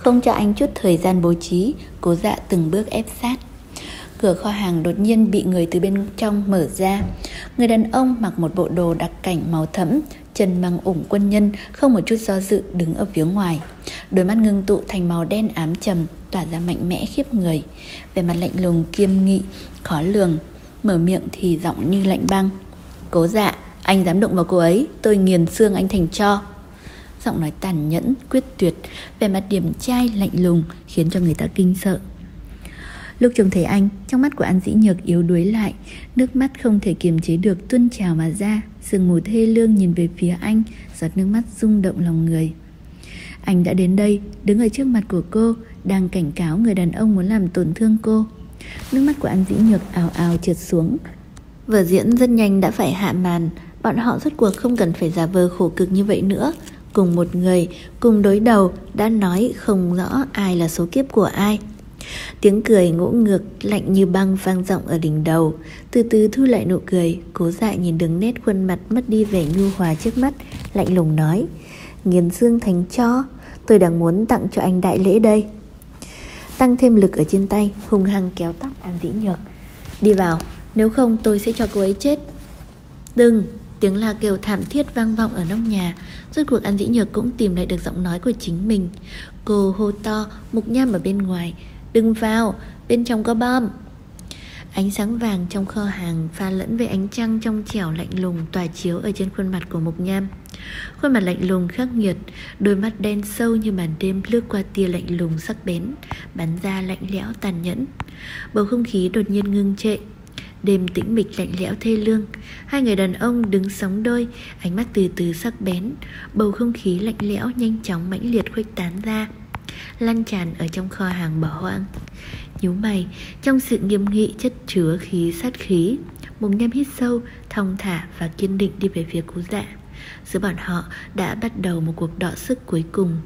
Không cho anh chút thời gian bố trí, Cố Dạ từng bước ép sát. Cửa kho hàng đột nhiên bị người từ bên trong mở ra. Người đàn ông mặc một bộ đồ đặc cảnh màu thẫm, chân mang ủng quân nhân, không một chút do dự đứng ở phía ngoài. Đôi mắt ngưng tụ thành màu đen ám trầm, tỏa ra mạnh mẽ khiếp người. Vẻ mặt lạnh lùng kiêm nghị, khó lường, mở miệng thì giọng như lạnh băng. Cố Dạ, anh dám đụng vào cô ấy, tôi nghiền xương anh thành tro. Giọng nói tàn nhẫn, quyết tuyệt, vẻ mặt điềm trai lạnh lùng khiến cho người ta kinh sợ. Lúc trông thấy anh, trong mắt của An Dĩ Nhược yếu đuối lại, nước mắt không thể kiềm chế được tuôn trào mà ra. Sương mù thê lương nhìn về phía anh, giọt nước mắt rung động lòng người. Anh đã đến đây, đứng ở trước mặt của cô, đang cảnh cáo người đàn ông muốn làm tổn thương cô. Nước mắt của An Dĩ Nhược ào ào trượt xuống. Vở diễn rất nhanh đã phải hạ màn. Bọn họ rốt cuộc không cần phải giả vờ khổ cực như vậy nữa. Cùng một người, cùng đối đầu, đã nói không rõ ai là số kiếp của ai. Tiếng cười ngỗ ngược lạnh như băng vang vọng ở đỉnh đầu. Từ từ thu lại nụ cười, Cố Dạ nhìn đường nét khuôn mặt mất đi vẻ nhu hòa trước mắt, lạnh lùng nói: nghiền xương thành tro, tôi đang muốn tặng cho anh đại lễ đây. Tăng thêm lực ở trên tay, hung hăng kéo tóc An Dĩ Nhược. Đi vào, nếu không tôi sẽ cho cô ấy chết. Đừng! Tiếng la kêu thảm thiết vang vọng ở nóc nhà. Rốt cuộc An Dĩ Nhược cũng tìm lại được giọng nói của chính mình. Cô hô to, Mục Nham ở bên ngoài: đừng vào, bên trong có bom. Ánh sáng vàng trong kho hàng pha lẫn với ánh trăng trong trẻo lạnh lùng tỏa chiếu ở trên khuôn mặt của Mục Nham. Khuôn mặt lạnh lùng khắc nghiệt, đôi mắt đen sâu như màn đêm lướt qua tia lạnh lùng sắc bén, bắn ra lạnh lẽo tàn nhẫn. Bầu không khí đột nhiên ngưng trệ. Đêm tĩnh mịch lạnh lẽo thê lương. Hai người đàn ông đứng sóng đôi, ánh mắt từ từ sắc bén. Bầu không khí lạnh lẽo nhanh chóng mãnh liệt khuếch tán ra, lan tràn ở trong kho hàng bỏ hoang. Nhíu mày, trong sự nghiêm nghị chất chứa khí sát khí. Mục Nham hít sâu, thong thả và kiên định đi về phía Cố Dạ. Giữa bọn họ đã bắt đầu một cuộc đọ sức cuối cùng.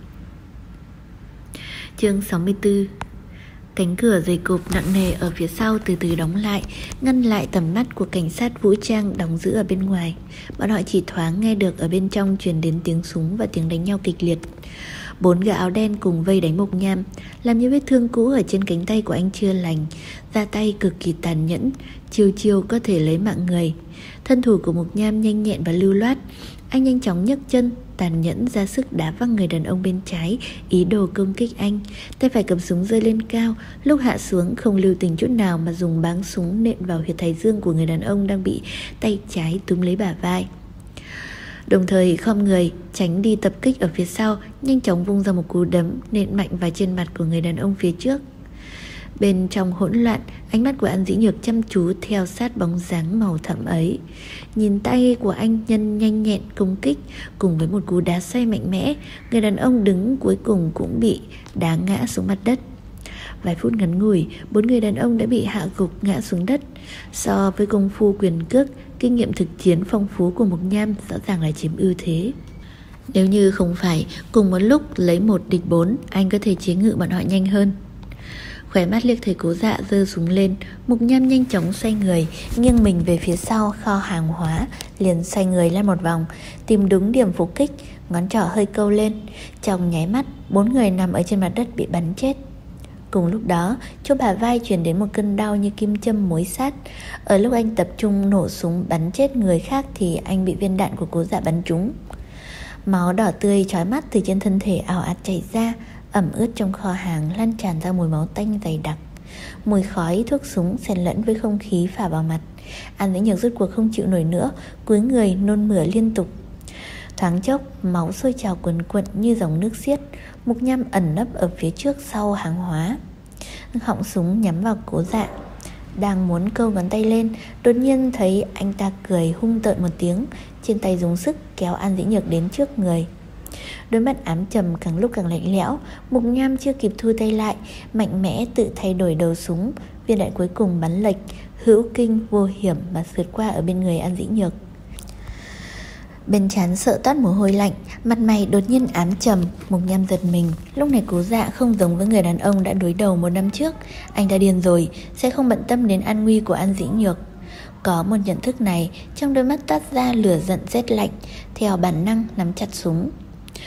Chương sáu mươi tư. Cánh cửa dày cộp nặng nề ở phía sau từ từ đóng lại, ngăn lại tầm mắt của cảnh sát vũ trang đóng giữ ở bên ngoài. Bọn họ chỉ thoáng nghe được ở bên trong truyền đến tiếng súng và tiếng đánh nhau kịch liệt. Bốn gã áo đen cùng vây đánh Mục Nham, làm như vết thương cũ ở trên cánh tay của anh chưa lành, ra tay cực kỳ tàn nhẫn, chiêu chiêu có thể lấy mạng người. Thân thủ của Mục Nham nhanh nhẹn và lưu loát. Anh nhanh chóng nhấc chân, tàn nhẫn ra sức đá văng người đàn ông bên trái, ý đồ công kích anh. Tay phải cầm súng giơ lên cao, lúc hạ xuống không lưu tình chút nào mà dùng báng súng nện vào huyệt thái dương của người đàn ông đang bị tay trái túm lấy bả vai. Đồng thời khom người tránh đi tập kích ở phía sau, nhanh chóng vung ra một cú đấm nện mạnh vào trên mặt của người đàn ông phía trước. Bên trong hỗn loạn, ánh mắt của An Dĩ Nhược chăm chú theo sát bóng dáng màu thẫm ấy. Nhìn tay của anh nhân nhanh nhẹn công kích, cùng với một cú đá xoay mạnh mẽ, người đàn ông đứng cuối cùng cũng bị đá ngã xuống mặt đất. Vài phút ngắn ngủi, bốn người đàn ông đã bị hạ gục ngã xuống đất. So với công phu quyền cước, kinh nghiệm thực chiến phong phú của Mục Nham rõ ràng là chiếm ưu thế. Nếu như không phải cùng một lúc lấy một địch bốn, anh có thể chế ngự bọn họ nhanh hơn. Khóe mắt liếc thấy Cố Dạ giơ súng lên, Mục Nham nhanh chóng xoay người, nghiêng mình về phía sau kho hàng hóa, liền xoay người lên một vòng, tìm đúng điểm phục kích, ngón trỏ hơi câu lên. Trong nháy mắt, bốn người nằm ở trên mặt đất bị bắn chết. Cùng lúc đó, chỗ bả vai truyền đến một cơn đau như kim châm mối sát. Ở lúc anh tập trung nổ súng bắn chết người khác thì anh bị viên đạn của Cố Dạ bắn trúng. Máu đỏ tươi chói mắt từ trên thân thể ào ạt chảy ra, ẩm ướt trong kho hàng lan tràn ra mùi máu tanh dày đặc. Mùi khói thuốc súng xen lẫn với không khí phả vào mặt. An Dĩ Nhược rốt cuộc không chịu nổi nữa, cúi người nôn mửa liên tục. Thoáng chốc, máu sôi trào cuồn cuộn như dòng nước xiết. Mục Nham ẩn nấp ở phía trước sau hàng hóa, họng súng nhắm vào Cố Dạ. Đang muốn câu ngón tay lên, đột nhiên thấy anh ta cười hung tợn một tiếng, trên tay dùng sức kéo An Dĩ Nhược đến trước người. Đôi mắt ám trầm càng lúc càng lạnh lẽo. Mục Nham chưa kịp thu tay lại, mạnh mẽ tự thay đổi đầu súng. Viên đạn cuối cùng bắn lệch, hữu kinh vô hiểm mà sượt qua ở bên người An Dĩ Nhược. Bên trán sợ toát mồ hôi lạnh, mặt mày đột nhiên ám trầm. Mục Nham giật mình. Lúc này Cố Dạ không giống với người đàn ông đã đối đầu một năm trước. Anh đã điên rồi, sẽ không bận tâm đến an nguy của An Dĩ Nhược. Có một nhận thức này, trong đôi mắt toát ra lửa giận rét lạnh, theo bản năng nắm chặt súng.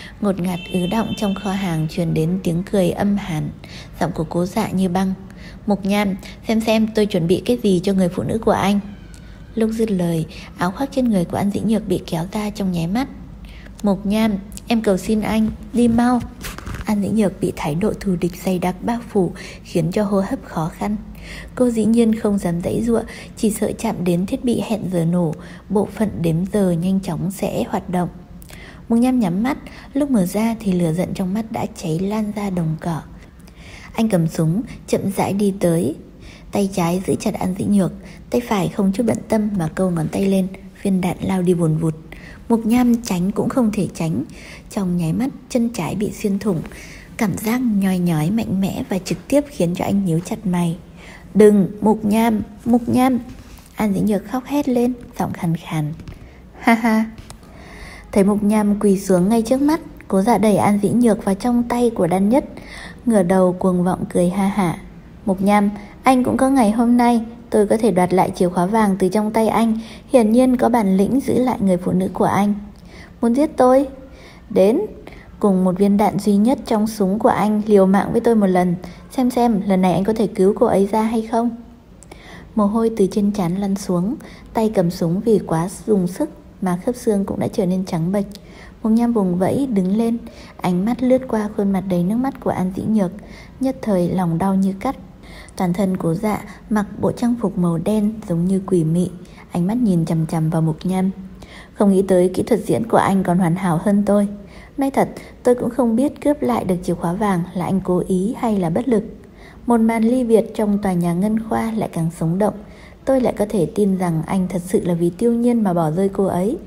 Ngột ngạt ứ động trong kho hàng truyền đến tiếng cười âm hàn. Giọng của Cố Dạ như băng. Mục Nham, xem xem tôi chuẩn bị cái gì cho người phụ nữ của anh. Lúc dứt lời, áo khoác trên người của An Dĩ Nhược bị kéo ra trong nháy mắt. Mục Nham, em cầu xin anh, đi mau. An Dĩ Nhược bị thái độ thù địch dày đặc bao phủ, khiến cho hô hấp khó khăn. Cô dĩ nhiên không dám giãy giụa, chỉ sợ chạm đến thiết bị hẹn giờ nổ, bộ phận đếm giờ nhanh chóng sẽ hoạt động. Mục Nham nhắm mắt, lúc mở ra thì lửa giận trong mắt đã cháy lan ra đồng cỏ. Anh cầm súng, chậm rãi đi tới. Tay trái giữ chặt An Dĩ Nhược, tay phải không chút bận tâm mà câu ngón tay lên, viên đạn lao đi vùn vụt. Mục Nham tránh cũng không thể tránh. Trong nháy mắt, chân trái bị xuyên thủng. Cảm giác nhói nhói mạnh mẽ và trực tiếp khiến cho anh nhíu chặt mày. Đừng, Mục Nham, Mục Nham. An Dĩ Nhược khóc hét lên, giọng khàn khàn. Ha ha. Thấy Mục Nham quỳ xuống ngay trước mắt, Cố Dạ đẩy An Dĩ Nhược vào trong tay của Đan Nhất, ngửa đầu cuồng vọng cười ha hả. Mục Nham, anh cũng có ngày hôm nay. Tôi có thể đoạt lại chìa khóa vàng từ trong tay anh, hiển nhiên có bản lĩnh giữ lại người phụ nữ của anh. Muốn giết tôi? Đến, cùng một viên đạn duy nhất trong súng của anh liều mạng với tôi một lần, xem xem lần này anh có thể cứu cô ấy ra hay không. Mồ hôi từ trên trán lăn xuống, tay cầm súng vì quá dùng sức mà khớp xương cũng đã trở nên trắng bệch. Mục Nham vùng vẫy đứng lên, ánh mắt lướt qua khuôn mặt đầy nước mắt của An Dĩ Nhược, nhất thời lòng đau như cắt. Toàn thân Cố Dạ mặc bộ trang phục màu đen giống như quỷ mị, ánh mắt nhìn chằm chằm vào Mục Nham. Không nghĩ tới kỹ thuật diễn của anh còn hoàn hảo hơn tôi. Nói thật, tôi cũng không biết cướp lại được chìa khóa vàng là anh cố ý hay là bất lực. Một màn ly biệt trong tòa nhà Ngân Khoa lại càng sống động. Tôi lại có thể tin rằng anh thật sự là vì Tiêu Nhiên mà bỏ rơi cô ấy.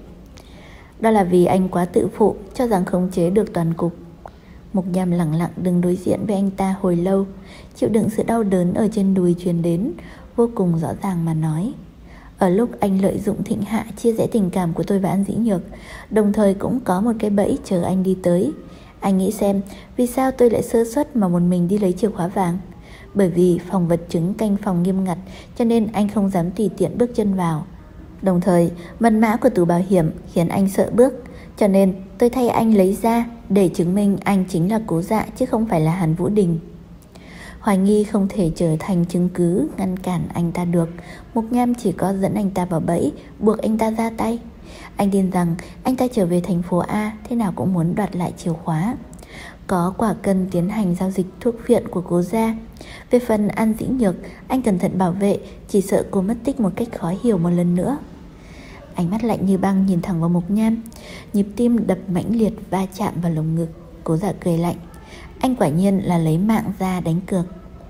Đó là vì anh quá tự phụ, cho rằng khống chế được toàn cục. Mục Nham lặng lặng đứng đối diện với anh ta hồi lâu, chịu đựng sự đau đớn ở trên đùi truyền đến, vô cùng rõ ràng mà nói. Ở lúc anh lợi dụng thịnh hạ chia rẽ tình cảm của tôi và An Dĩ Nhược, đồng thời cũng có một cái bẫy chờ anh đi tới. Anh nghĩ xem, vì sao tôi lại sơ suất mà một mình đi lấy chìa khóa vàng? Bởi vì phòng vật chứng canh phòng nghiêm ngặt, cho nên anh không dám tùy tiện bước chân vào. Đồng thời, mật mã của tủ bảo hiểm khiến anh sợ bước, cho nên tôi thay anh lấy ra để chứng minh anh chính là Cố Dạ chứ không phải là Hàn Vũ Đình. Hoài nghi không thể trở thành chứng cứ ngăn cản anh ta được. Mục Nham chỉ có dẫn anh ta vào bẫy, buộc anh ta ra tay. Anh tin rằng anh ta trở về thành phố A thế nào cũng muốn đoạt lại chìa khóa. Có quả cân tiến hành giao dịch thuốc viện của Cố Gia. Về phần An Dĩ Nhược, anh cẩn thận bảo vệ, chỉ sợ cô mất tích một cách khó hiểu một lần nữa. Ánh mắt lạnh như băng nhìn thẳng vào Mục Nham, nhịp tim đập mãnh liệt va chạm vào lồng ngực. Cố Dạ cười lạnh. Anh quả nhiên là lấy mạng ra đánh cược.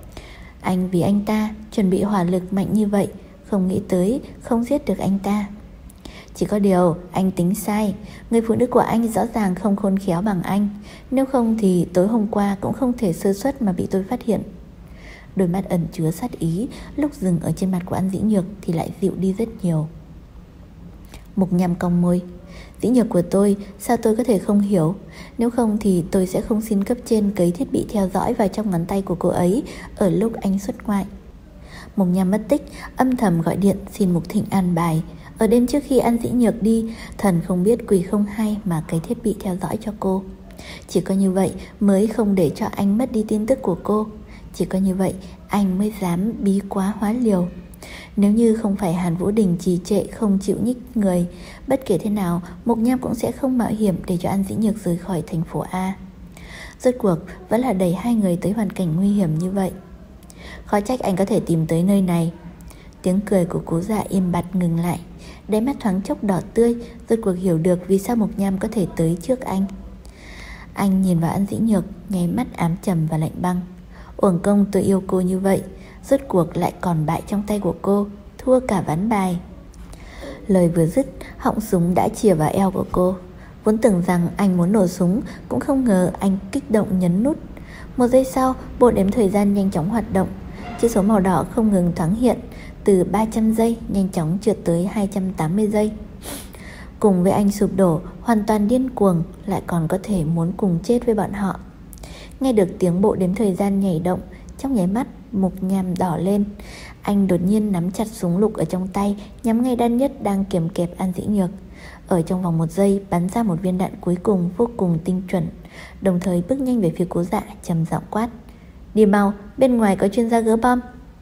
Anh vì anh ta chuẩn bị hỏa lực mạnh như vậy, không nghĩ tới không giết được anh ta. Chỉ có điều anh tính sai. Người phụ nữ của anh rõ ràng không khôn khéo bằng anh. Nếu không thì tối hôm qua cũng không thể sơ suất mà bị tôi phát hiện. Đôi mắt ẩn chứa sát ý lúc dừng ở trên mặt của An Dĩ Nhược thì lại dịu đi rất nhiều. Mục Nham cong môi. Dĩ Nhược của tôi, sao tôi có thể không hiểu? Nếu không thì tôi sẽ không xin cấp trên cấy thiết bị theo dõi vào trong ngón tay của cô ấy ở lúc anh xuất ngoại. Mục Nham mất tích, âm thầm gọi điện xin Mục Thịnh an bài. Ở đêm trước khi An Dĩ Nhược đi, thần không biết quỷ không hay mà cấy thiết bị theo dõi cho cô. Chỉ có như vậy mới không để cho anh mất đi tin tức của cô. Chỉ có như vậy anh mới dám bí quá hóa liều. Nếu như không phải Hàn Vũ Đình trì trệ không chịu nhích người, bất kể thế nào Mục Nham cũng sẽ không mạo hiểm để cho An Dĩ Nhược rời khỏi thành phố A. Rốt cuộc vẫn là đẩy hai người tới hoàn cảnh nguy hiểm như vậy. Khó trách anh có thể tìm tới nơi này. Tiếng cười của Cố Dạ im bặt ngừng lại, đáy mắt thoáng chốc đỏ tươi, rốt cuộc hiểu được vì sao Mục Nham có thể tới trước anh. Anh nhìn vào An Dĩ Nhược, nháy mắt ám trầm và lạnh băng. Uổng công tôi yêu cô như vậy, rốt cuộc lại còn bại trong tay của cô, thua cả ván bài. Lời vừa dứt, họng súng đã chìa vào eo của cô. Vốn tưởng rằng anh muốn nổ súng, cũng không ngờ anh kích động nhấn nút. Một giây sau, bộ đếm thời gian nhanh chóng hoạt động. Chữ số màu đỏ không ngừng thoáng hiện, từ ba trăm giây nhanh chóng trượt tới hai trăm tám mươi giây. Cùng với anh sụp đổ, hoàn toàn điên cuồng, lại còn có thể muốn cùng chết với bọn họ. Nghe được tiếng bộ đếm thời gian nhảy động, trong nháy mắt Mục Nham đỏ lên. Anh đột nhiên nắm chặt súng lục ở trong tay, nhắm ngay Đan Nhất đang kiềm kẹp An Dĩ Nhược. ở trong vòng một giây bắn ra một viên đạn cuối cùng vô cùng tinh chuẩn, đồng thời bước nhanh về phía Cố Dạ, trầm giọng quát: đi mau, bên ngoài có chuyên gia gỡ bom.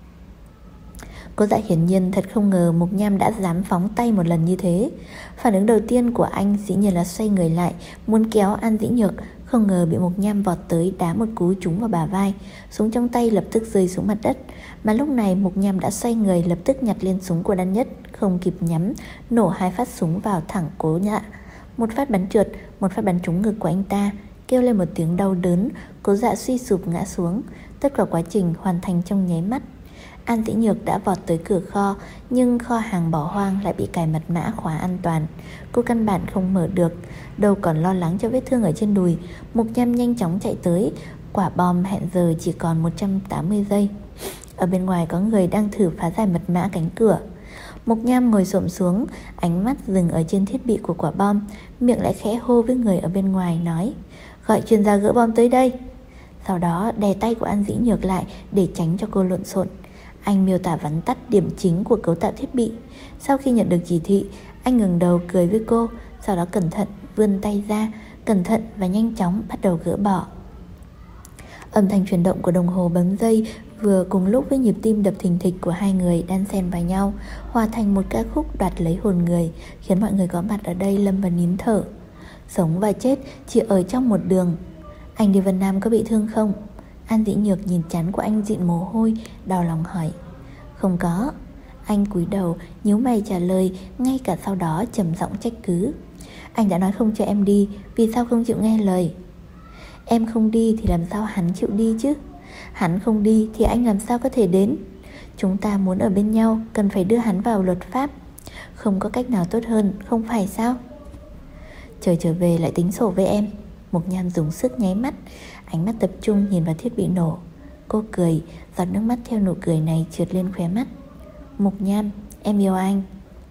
Cố Dạ hiển nhiên thật không ngờ Mục Nham đã dám phóng tay một lần như thế. Phản ứng đầu tiên của anh dĩ nhiên là xoay người lại, muốn kéo An Dĩ Nhược, không ngờ bị Mục Nham vọt tới đá một cú trúng vào bả vai, súng trong tay lập tức rơi xuống mặt đất. Mà lúc này Mục Nham đã xoay người lập tức nhặt lên súng của Đan Nhất, không kịp nhắm, nổ hai phát súng vào thẳng Cố Dạ. Một phát bắn trượt, một phát bắn trúng ngực của anh ta. Kêu lên một tiếng đau đớn, Cố Dạ suy sụp ngã xuống. Tất cả quá trình hoàn thành trong nháy mắt. An Dĩ Nhược đã vọt tới cửa kho, nhưng kho hàng bỏ hoang lại bị cài mật mã khóa an toàn. Cô căn bản không mở được, đâu còn lo lắng cho vết thương ở trên đùi. Mục Nham nhanh chóng chạy tới. Quả bom hẹn giờ chỉ còn một trăm tám mươi giây. Ở bên ngoài có người đang thử phá giải mật mã cánh cửa. Mục Nham ngồi xổm xuống, ánh mắt dừng ở trên thiết bị của quả bom, miệng lại khẽ hô với người ở bên ngoài, nói: gọi chuyên gia gỡ bom tới đây. Sau đó đè tay của An Dĩ Nhược lại để tránh cho cô lộn xộn. Anh miêu tả vắn tắt điểm chính của cấu tạo thiết bị. Sau khi nhận được chỉ thị, anh ngẩng đầu cười với cô, sau đó cẩn thận vươn tay ra, cẩn thận và nhanh chóng bắt đầu gỡ bỏ. Âm thanh chuyển động của đồng hồ bấm giây vừa cùng lúc với nhịp tim đập thình thịch của hai người đan xen vào nhau, hòa thành một ca khúc đoạt lấy hồn người, khiến mọi người có mặt ở đây lâm vào nín thở. Sống và chết chỉ ở trong một đường. Anh đi Vân Nam có bị thương không? An Dĩ Nhược nhìn trán của anh dịn mồ hôi, đau lòng hỏi. Không có. Anh cúi đầu, nhíu mày trả lời, ngay cả sau đó trầm giọng trách cứ. Anh đã nói không cho em đi, vì sao không chịu nghe lời? Em không đi thì làm sao hắn chịu đi chứ? Hắn không đi thì anh làm sao có thể đến? Chúng ta muốn ở bên nhau, cần phải đưa hắn vào luật pháp. Không có cách nào tốt hơn, không phải sao? Trời trở về lại tính sổ với em. Mục Nham dùng sức nháy mắt, ánh mắt tập trung nhìn vào thiết bị nổ. Cô cười, giọt nước mắt theo nụ cười này trượt lên khóe mắt. Mục Nham, em yêu anh.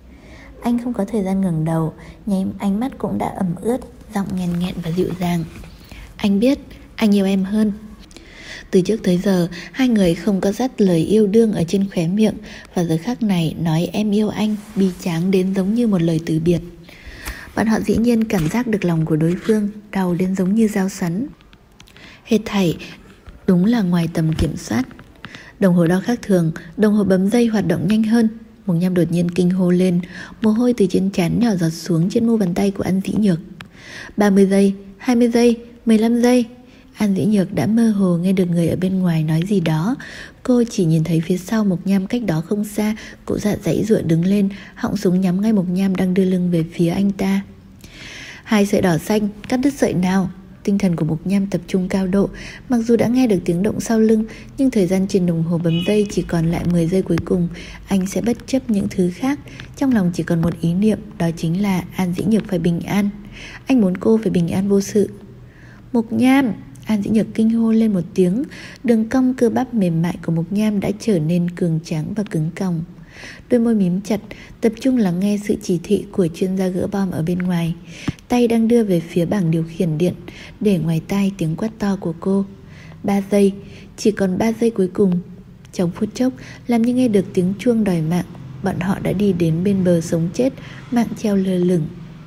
Anh không có thời gian ngẩng đầu, nháy ánh mắt cũng đã ẩm ướt, giọng nghẹn nghẹn và dịu dàng. Anh biết, anh yêu em hơn. Từ trước tới giờ, hai người không có dắt lời yêu đương ở trên khóe miệng, và giờ khắc này nói em yêu anh bi tráng đến giống như một lời từ biệt. Bọn họ dĩ nhiên cảm giác được lòng của đối phương, đau đến giống như dao sắn. Hết thảy đúng là ngoài tầm kiểm soát. Đồng hồ đo khác thường, đồng hồ bấm giây hoạt động nhanh hơn. Mục Nham đột nhiên kinh hô lên, mồ hôi từ trên trán nhỏ giọt xuống trên mu bàn tay của An Dĩ Nhược. Ba mươi giây, hai mươi giây, mười lăm giây. An Dĩ Nhược đã mơ hồ nghe được người ở bên ngoài nói gì đó. Cô chỉ nhìn thấy phía sau Mục Nham cách đó không xa, Cụ Dạ giãy giụa đứng lên, họng súng nhắm ngay Mục Nham đang đưa lưng về phía anh ta. Hai sợi đỏ xanh, cắt đứt sợi nào. Tinh thần của Mục Nham tập trung cao độ. Mặc dù đã nghe được tiếng động sau lưng, nhưng thời gian trên đồng hồ bấm giây chỉ còn lại mười giây cuối cùng. Anh sẽ bất chấp những thứ khác. Trong lòng chỉ còn một ý niệm, đó chính là An Dĩ Nhược phải bình an. Anh muốn cô phải bình an vô sự. Mục Nham! An Dĩ Nhược kinh hô lên một tiếng. Đường cong cơ bắp mềm mại của Mục Nham đã trở nên cường tráng và cứng còng. Đôi môi mím chặt, tập trung lắng nghe sự chỉ thị của chuyên gia gỡ bom ở bên ngoài. Tay đang đưa về phía bảng điều khiển điện, để ngoài tai tiếng quát to của cô. Ba giây, chỉ còn ba giây cuối cùng. Trong phút chốc, làm như nghe được tiếng chuông đòi mạng, bọn họ đã đi đến bên bờ sống chết, mạng treo lơ lửng.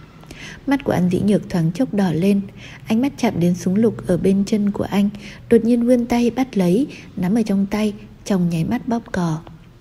Mắt của An Dĩ Nhược thoáng chốc đỏ lên. Ánh mắt chạm đến súng lục ở bên chân của anh, đột nhiên vươn tay bắt lấy, nắm ở trong tay, trong nháy mắt bóp cò.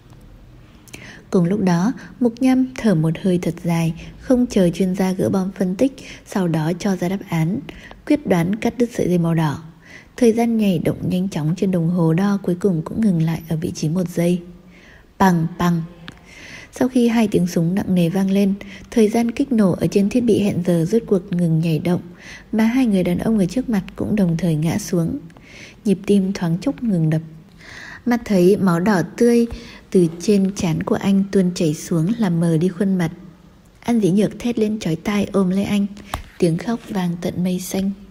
Cùng lúc đó, Mục Nham thở một hơi thật dài, không chờ chuyên gia gỡ bom phân tích, sau đó cho ra đáp án, quyết đoán cắt đứt sợi dây màu đỏ. Thời gian nhảy động nhanh chóng trên đồng hồ đo cuối cùng cũng ngừng lại ở vị trí một giây. Pằng pằng. Sau khi hai tiếng súng nặng nề vang lên, thời gian kích nổ ở trên thiết bị hẹn giờ rốt cuộc ngừng nhảy động, mà hai người đàn ông ở trước mặt cũng đồng thời ngã xuống. Nhịp tim thoáng chốc ngừng đập. Mắt thấy máu đỏ tươi từ trên trán của anh tuôn chảy xuống làm mờ đi khuôn mặt. An Dĩ Nhược thét lên chói tai ôm lấy anh, tiếng khóc vang tận mây xanh.